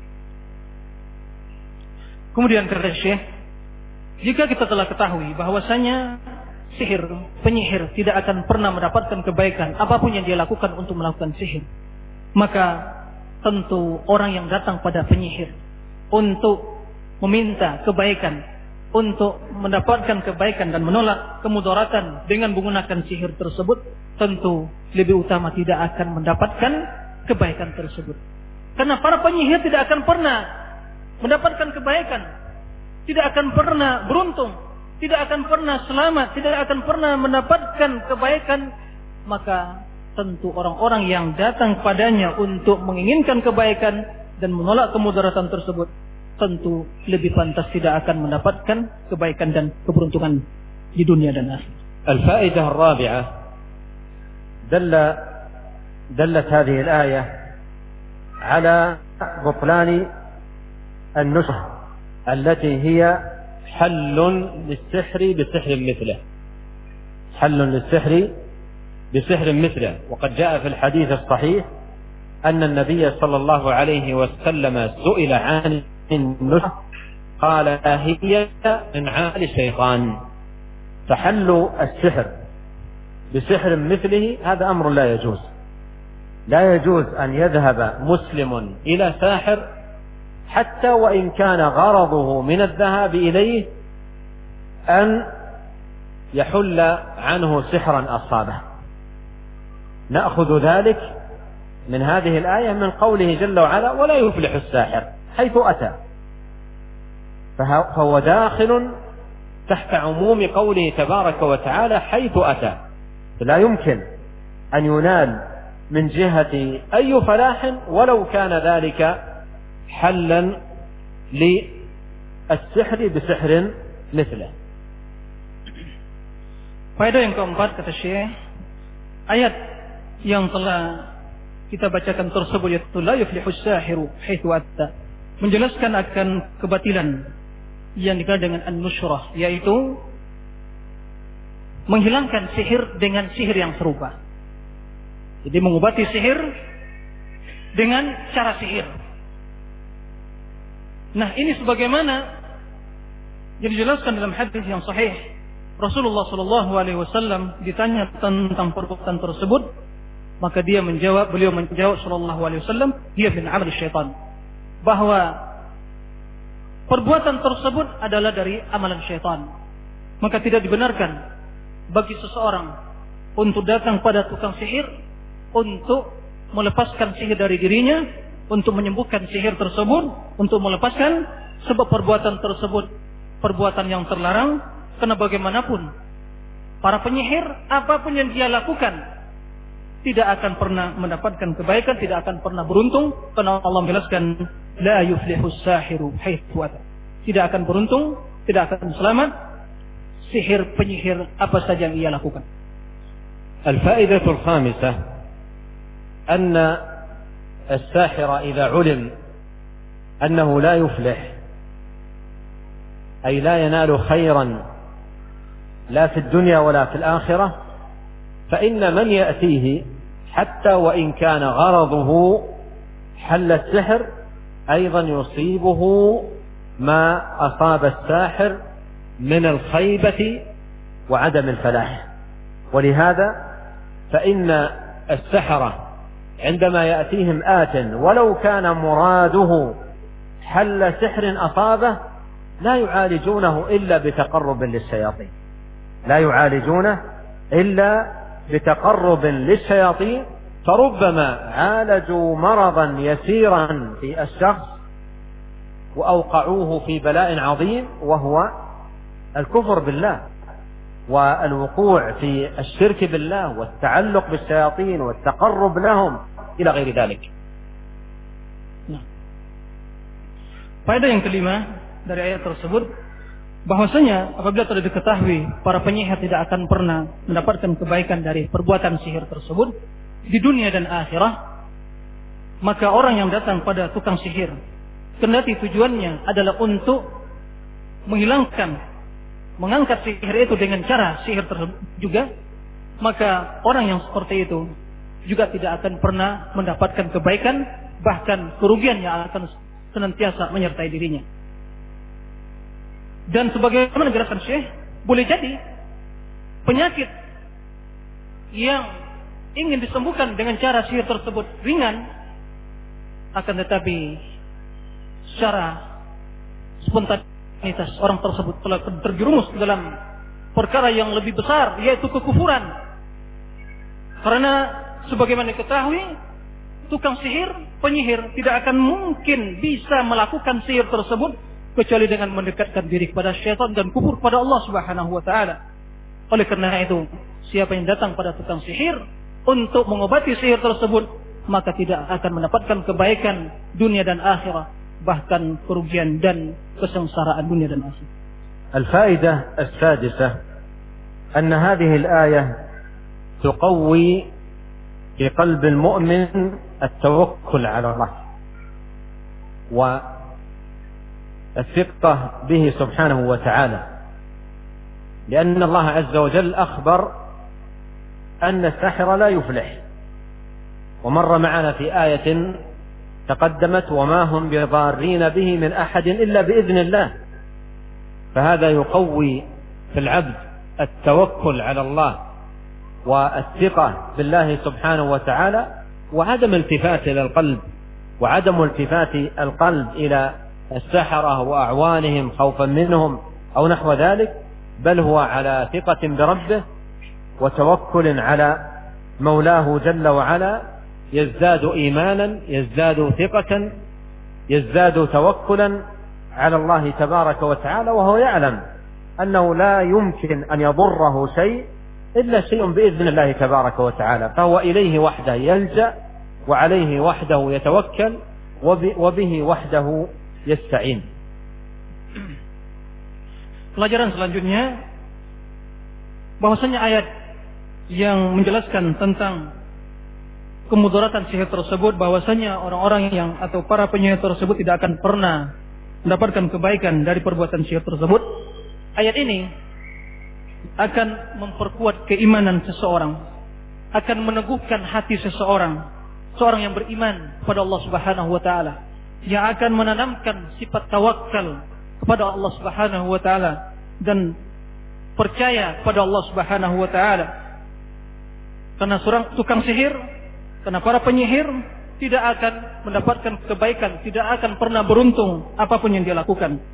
Kemudian kata Syekh, jika kita telah ketahui bahwasanya penyihir tidak akan pernah mendapatkan kebaikan apapun yang dia lakukan untuk melakukan sihir, maka tentu orang yang datang pada penyihir untuk meminta kebaikan, untuk mendapatkan kebaikan dan menolak kemudaratan dengan menggunakan sihir tersebut, tentu lebih utama tidak akan mendapatkan kebaikan tersebut. Karena para penyihir tidak akan pernah mendapatkan kebaikan, tidak akan pernah beruntung, tidak akan pernah selamat, tidak akan pernah mendapatkan kebaikan. Maka tentu orang-orang yang datang padanya untuk menginginkan kebaikan dan menolak kemudaratan tersebut, tentu lebih pantas tidak akan mendapatkan kebaikan dan keberuntungan di dunia dan akhirat. الفائدة الرابعة دلت هذه الآية على بطلان النسخ التي هي حل للسحر بسحر مثله، حل للسحر بسحر مثله. وقد جاء في الحديث الصحيح أن النبي صلى الله عليه وسلم سئل عن النسخ قال هي من عمل الشيطان، فحل السحر بسحر مثله هذا أمر لا يجوز. لا يجوز أن يذهب مسلم إلى ساحر حتى وإن كان غرضه من الذهاب إليه أن يحل عنه سحرا أصابه. نأخذ ذلك من هذه الآية من قوله جل وعلا ولا يفلح الساحر حيث أتى، فهو داخل تحت عموم قوله تبارك وتعالى حيث أتى، لا يمكن أن ينال من جهة أي فلاح ولو كان ذلك حلا للسحر بسحر مثله. Faedah yang keempat kata Syekh, ayat yang telah kita bacakan tersebut yaitu la yuflihus sahiru haitsu atta, menjelaskan akan kebatilan yang dikenal dengan an-nushrah, yaitu menghilangkan sihir dengan sihir yang serupa. Jadi mengobati sihir dengan cara sihir. Nah, ini sebagaimana yang dijelaskan dalam hadis yang sahih, Rasulullah SAW ditanya tentang perbuatan tersebut, maka beliau menjawab SAW, dia min amal syaitan, bahwa perbuatan tersebut adalah dari amalan syaitan. Maka tidak dibenarkan bagi seseorang untuk datang pada tukang sihir untuk melepaskan sihir dari dirinya, untuk menyembuhkan sihir tersebut, untuk melepaskan sebab perbuatan tersebut perbuatan yang terlarang. Karena bagaimanapun para penyihir, apapun yang dia lakukan tidak akan pernah mendapatkan kebaikan, tidak akan pernah beruntung, karena Allah menjelaskan la yuflihus sahiru haitsu ata. Tidak akan beruntung, tidak akan selamat sihir penyihir apa saja yang ia lakukan. الفائدة الخامسة أن الساحر إذا علم أنه لا يفلح أي لا ينال خيرا لا في الدنيا ولا في الآخرة، فإن من يأتيه حتى وإن كان غرضه حل السحر أيضا يصيبه ما أصاب الساحر من الخيبة وعدم الفلاح. ولهذا فإن السحرة عندما يأتيهم آت ولو كان مراده حل سحر أصابه لا يعالجونه إلا بتقرب للشياطين، لا يعالجونه إلا بتقرب للشياطين، فربما عالجوا مرضا يسيرا في الشخص وأوقعوه في بلاء عظيم وهو الكفر بالله والوقوع في الشرك بالله والتعلق بالشياطين والتقرب لهم إلى غير ذلك. Faedah yang kelima dari ayat tersebut, bahwasanya apabila telah diketahui para penyihir tidak akan pernah mendapatkan kebaikan dari perbuatan sihir tersebut di dunia dan akhirat, maka orang yang datang pada tukang sihir, kendati tujuannya adalah untuk mengangkat sihir itu dengan cara sihir tersebut juga, maka orang yang seperti itu juga tidak akan pernah mendapatkan kebaikan, bahkan kerugian yang akan senantiasa menyertai dirinya. Dan sebagaimana jelaskan Syekh, boleh jadi penyakit yang ingin disembuhkan dengan cara sihir tersebut ringan, akan tetapi secara spontanitas orang tersebut telah terjerumus dalam perkara yang lebih besar, yaitu kekufuran. Karena sebagaimana diketahui, tukang sihir, penyihir tidak akan mungkin bisa melakukan sihir tersebut kecuali dengan mendekatkan diri kepada syaitan dan kufur pada Allah Subhanahu wa taala. Oleh karena itu, siapa yang datang pada tukang sihir untuk mengobati sihir tersebut, maka tidak akan mendapatkan kebaikan dunia dan akhirat, bahkan kerugian dan kesengsaraan dunia dan akhirat. الفائدة السادسة أن هذه الآية تقوي في قلب المؤمن التوكل على الله والثقة به سبحانه وتعالى، لأن الله عز وجل أخبر أن الساحر لا يفلح، ومر معنا في آية تقدمت وما هم بضارين به من أحد إلا بإذن الله. فهذا يقوي في العبد التوكل على الله والثقة بالله سبحانه وتعالى، وعدم التفات إلى القلب، وعدم التفات القلب إلى السحرة وأعوانهم خوفا منهم أو نحو ذلك، بل هو على ثقة بربه وتوكل على مولاه جل وعلا، يزداد إيمانا، يزداد ثقة، يزداد توكلا على الله تبارك وتعالى، وهو يعلم أنه لا يمكن أن يضره شيء إلا شيء بإذن الله تبارك وتعالى، فهو إليه وحده يلجأ وعليه وحده يتوكل وبه وحده يستعين. Pelajaran selanjutnya, bahwasanya ayat yang menjelaskan tentang kemudaratan sihir tersebut, bahwasanya orang-orang yang atau para penyihir tersebut tidak akan pernah mendapatkan kebaikan dari perbuatan sihir tersebut. Ayat ini akan memperkuat keimanan seseorang, akan meneguhkan hati seseorang, seorang yang beriman kepada Allah Subhanahu wa taala, yang akan menanamkan sifat tawakal kepada Allah Subhanahu wa taala dan percaya kepada Allah Subhanahu wa taala. Karena seorang tukang sihir, karena para penyihir tidak akan mendapatkan kebaikan, tidak akan pernah beruntung apapun yang dia lakukan.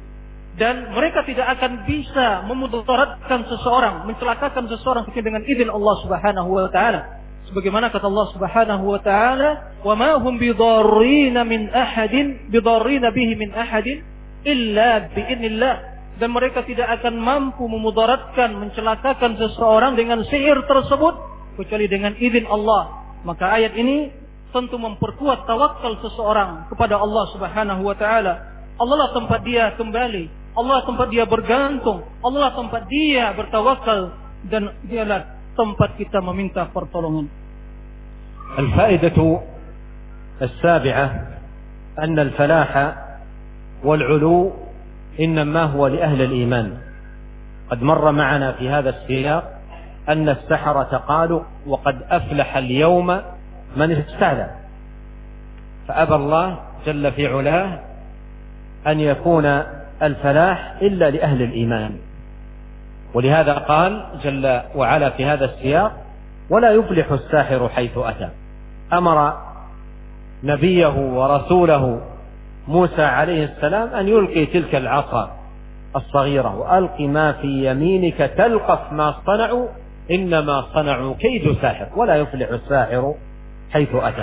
dan mereka tidak akan bisa memudaratkan seseorang, mencelakakan seseorang kecuali dengan izin Allah Subhanahu wa taala. Sebagaimana kata Allah Subhanahu wa taala, "Wa ma hum bidarrina bihi min ahadin illa biidznillah." Dan mereka tidak akan mampu memudaratkan, mencelakakan seseorang dengan sihir tersebut kecuali dengan izin Allah. Maka ayat ini tentu memperkuat tawakal seseorang kepada Allah Subhanahu wa taala. Allah lah tempat dia kembali, Allah tempat dia bergantung, Allah tempat dia bertawakal, dan dialah tempat kita meminta pertolongan. الفائدة السابعة أن الفلاح والعلو إنما هو لأهل الإيمان. قد مر معنا في هذا السياق أن السحرة قالوا وقد أفلح اليوم من استعلى، فأبى الله جل في علاه أن يكون الفلاح إلا لأهل الإيمان، ولهذا قال جل وعلا في هذا السياق ولا يفلح الساحر حيث أتى. أمر نبيه ورسوله موسى عليه السلام أن يلقي تلك العصا الصغيرة، وألق ما في يمينك تلقف ما صنعوا إنما صنعوا كيد ساحر ولا يفلح الساحر حيث أتى.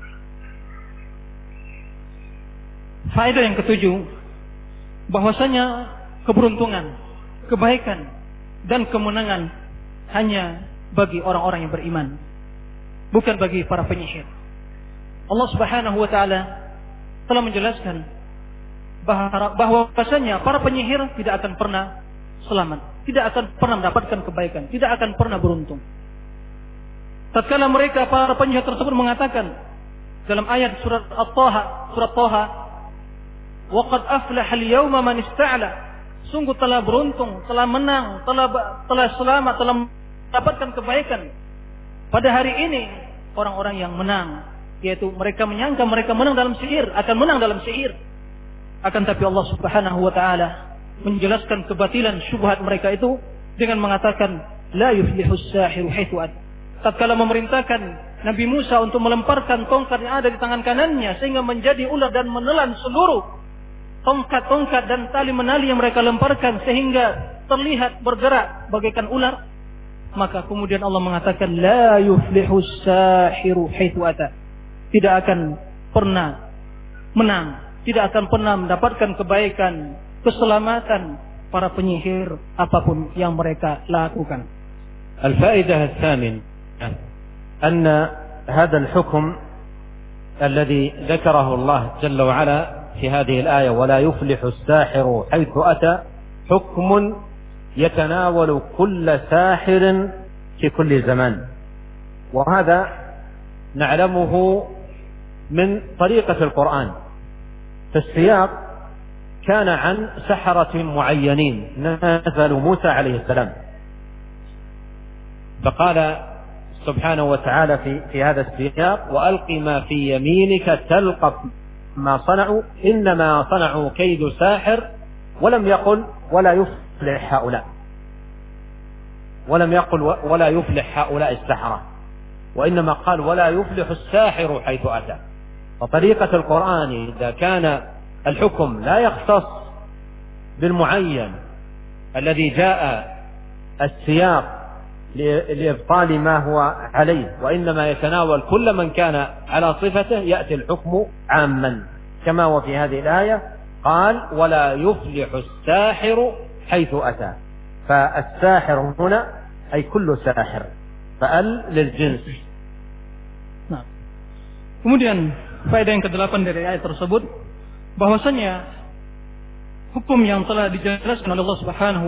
Faedah yang ketujuh, bahwasanya keberuntungan, kebaikan, dan kemenangan hanya bagi orang-orang yang beriman, bukan bagi para penyihir. Allah Subhanahu wa taala telah menjelaskan bahwasanya para penyihir tidak akan pernah selamat, tidak akan pernah mendapatkan kebaikan, tidak akan pernah beruntung. Tatkala mereka para penyihir tersebut mengatakan dalam ayat surat Taha, "Waqad aflaha al-yawma man ista'la." Sungguh telah beruntung, telah menang, telah selamat, telah mendapatkan kebaikan pada hari ini orang-orang yang menang, yaitu mereka menyangka mereka menang dalam sihir, akan menang dalam sihir. Akan tapi Allah Subhanahu wa taala menjelaskan kebatilan syubhat mereka itu dengan mengatakan la yuflihus sahiru haitsu ata. Tatkala memerintahkan Nabi Musa untuk melemparkan tongkat yang ada di tangan kanannya sehingga menjadi ular dan menelan seluruh tongkat-tongkat dan tali menali yang mereka lemparkan sehingga terlihat bergerak bagaikan ular, maka kemudian Allah mengatakan la yuflihus sahiru haitsu ata. Tidak akan pernah menang, tidak akan pernah mendapatkan kebaikan, keselamatan para penyihir apapun yang mereka lakukan. الفائدة الثامنة أن هذا الحكم الذي ذكره الله جل وعلا في هذه الآية ولا يفلح الساحر حيث أتى حكم يتناول كل ساحر في كل زمان، وهذا نعلمه من طريقة القرآن. في السياق كان عن سحرة معينين نزلوا موسى عليه السلام، فقال سبحانه وتعالى في هذا السياق وألق ما في يمينك تلقف ما صنعوا إنما صنعوا كيد ساحر، ولم يقل ولا يفلح هؤلاء، ولم يقل ولا يفلح هؤلاء السحرة، وإنما قال ولا يفلح الساحر حيث أتى. فطريقة القرآن إذا كان الحكم لا يختص بالمعين الذي جاء السياق لإبطال ما هو عليه، وإنما يتناول كل من كان على صفته، يأتي الحكم عاما كما وفي هذه الآية قال ولا يفلح الساحر حيث أتى. فالساحر هنا أي كل ساحر، فأل للجنس. Nah, kemudian faedah yang ke-8 dari ayat tersebut bahwasanya hukum yang telah dijelaskan oleh Allah Subhanahu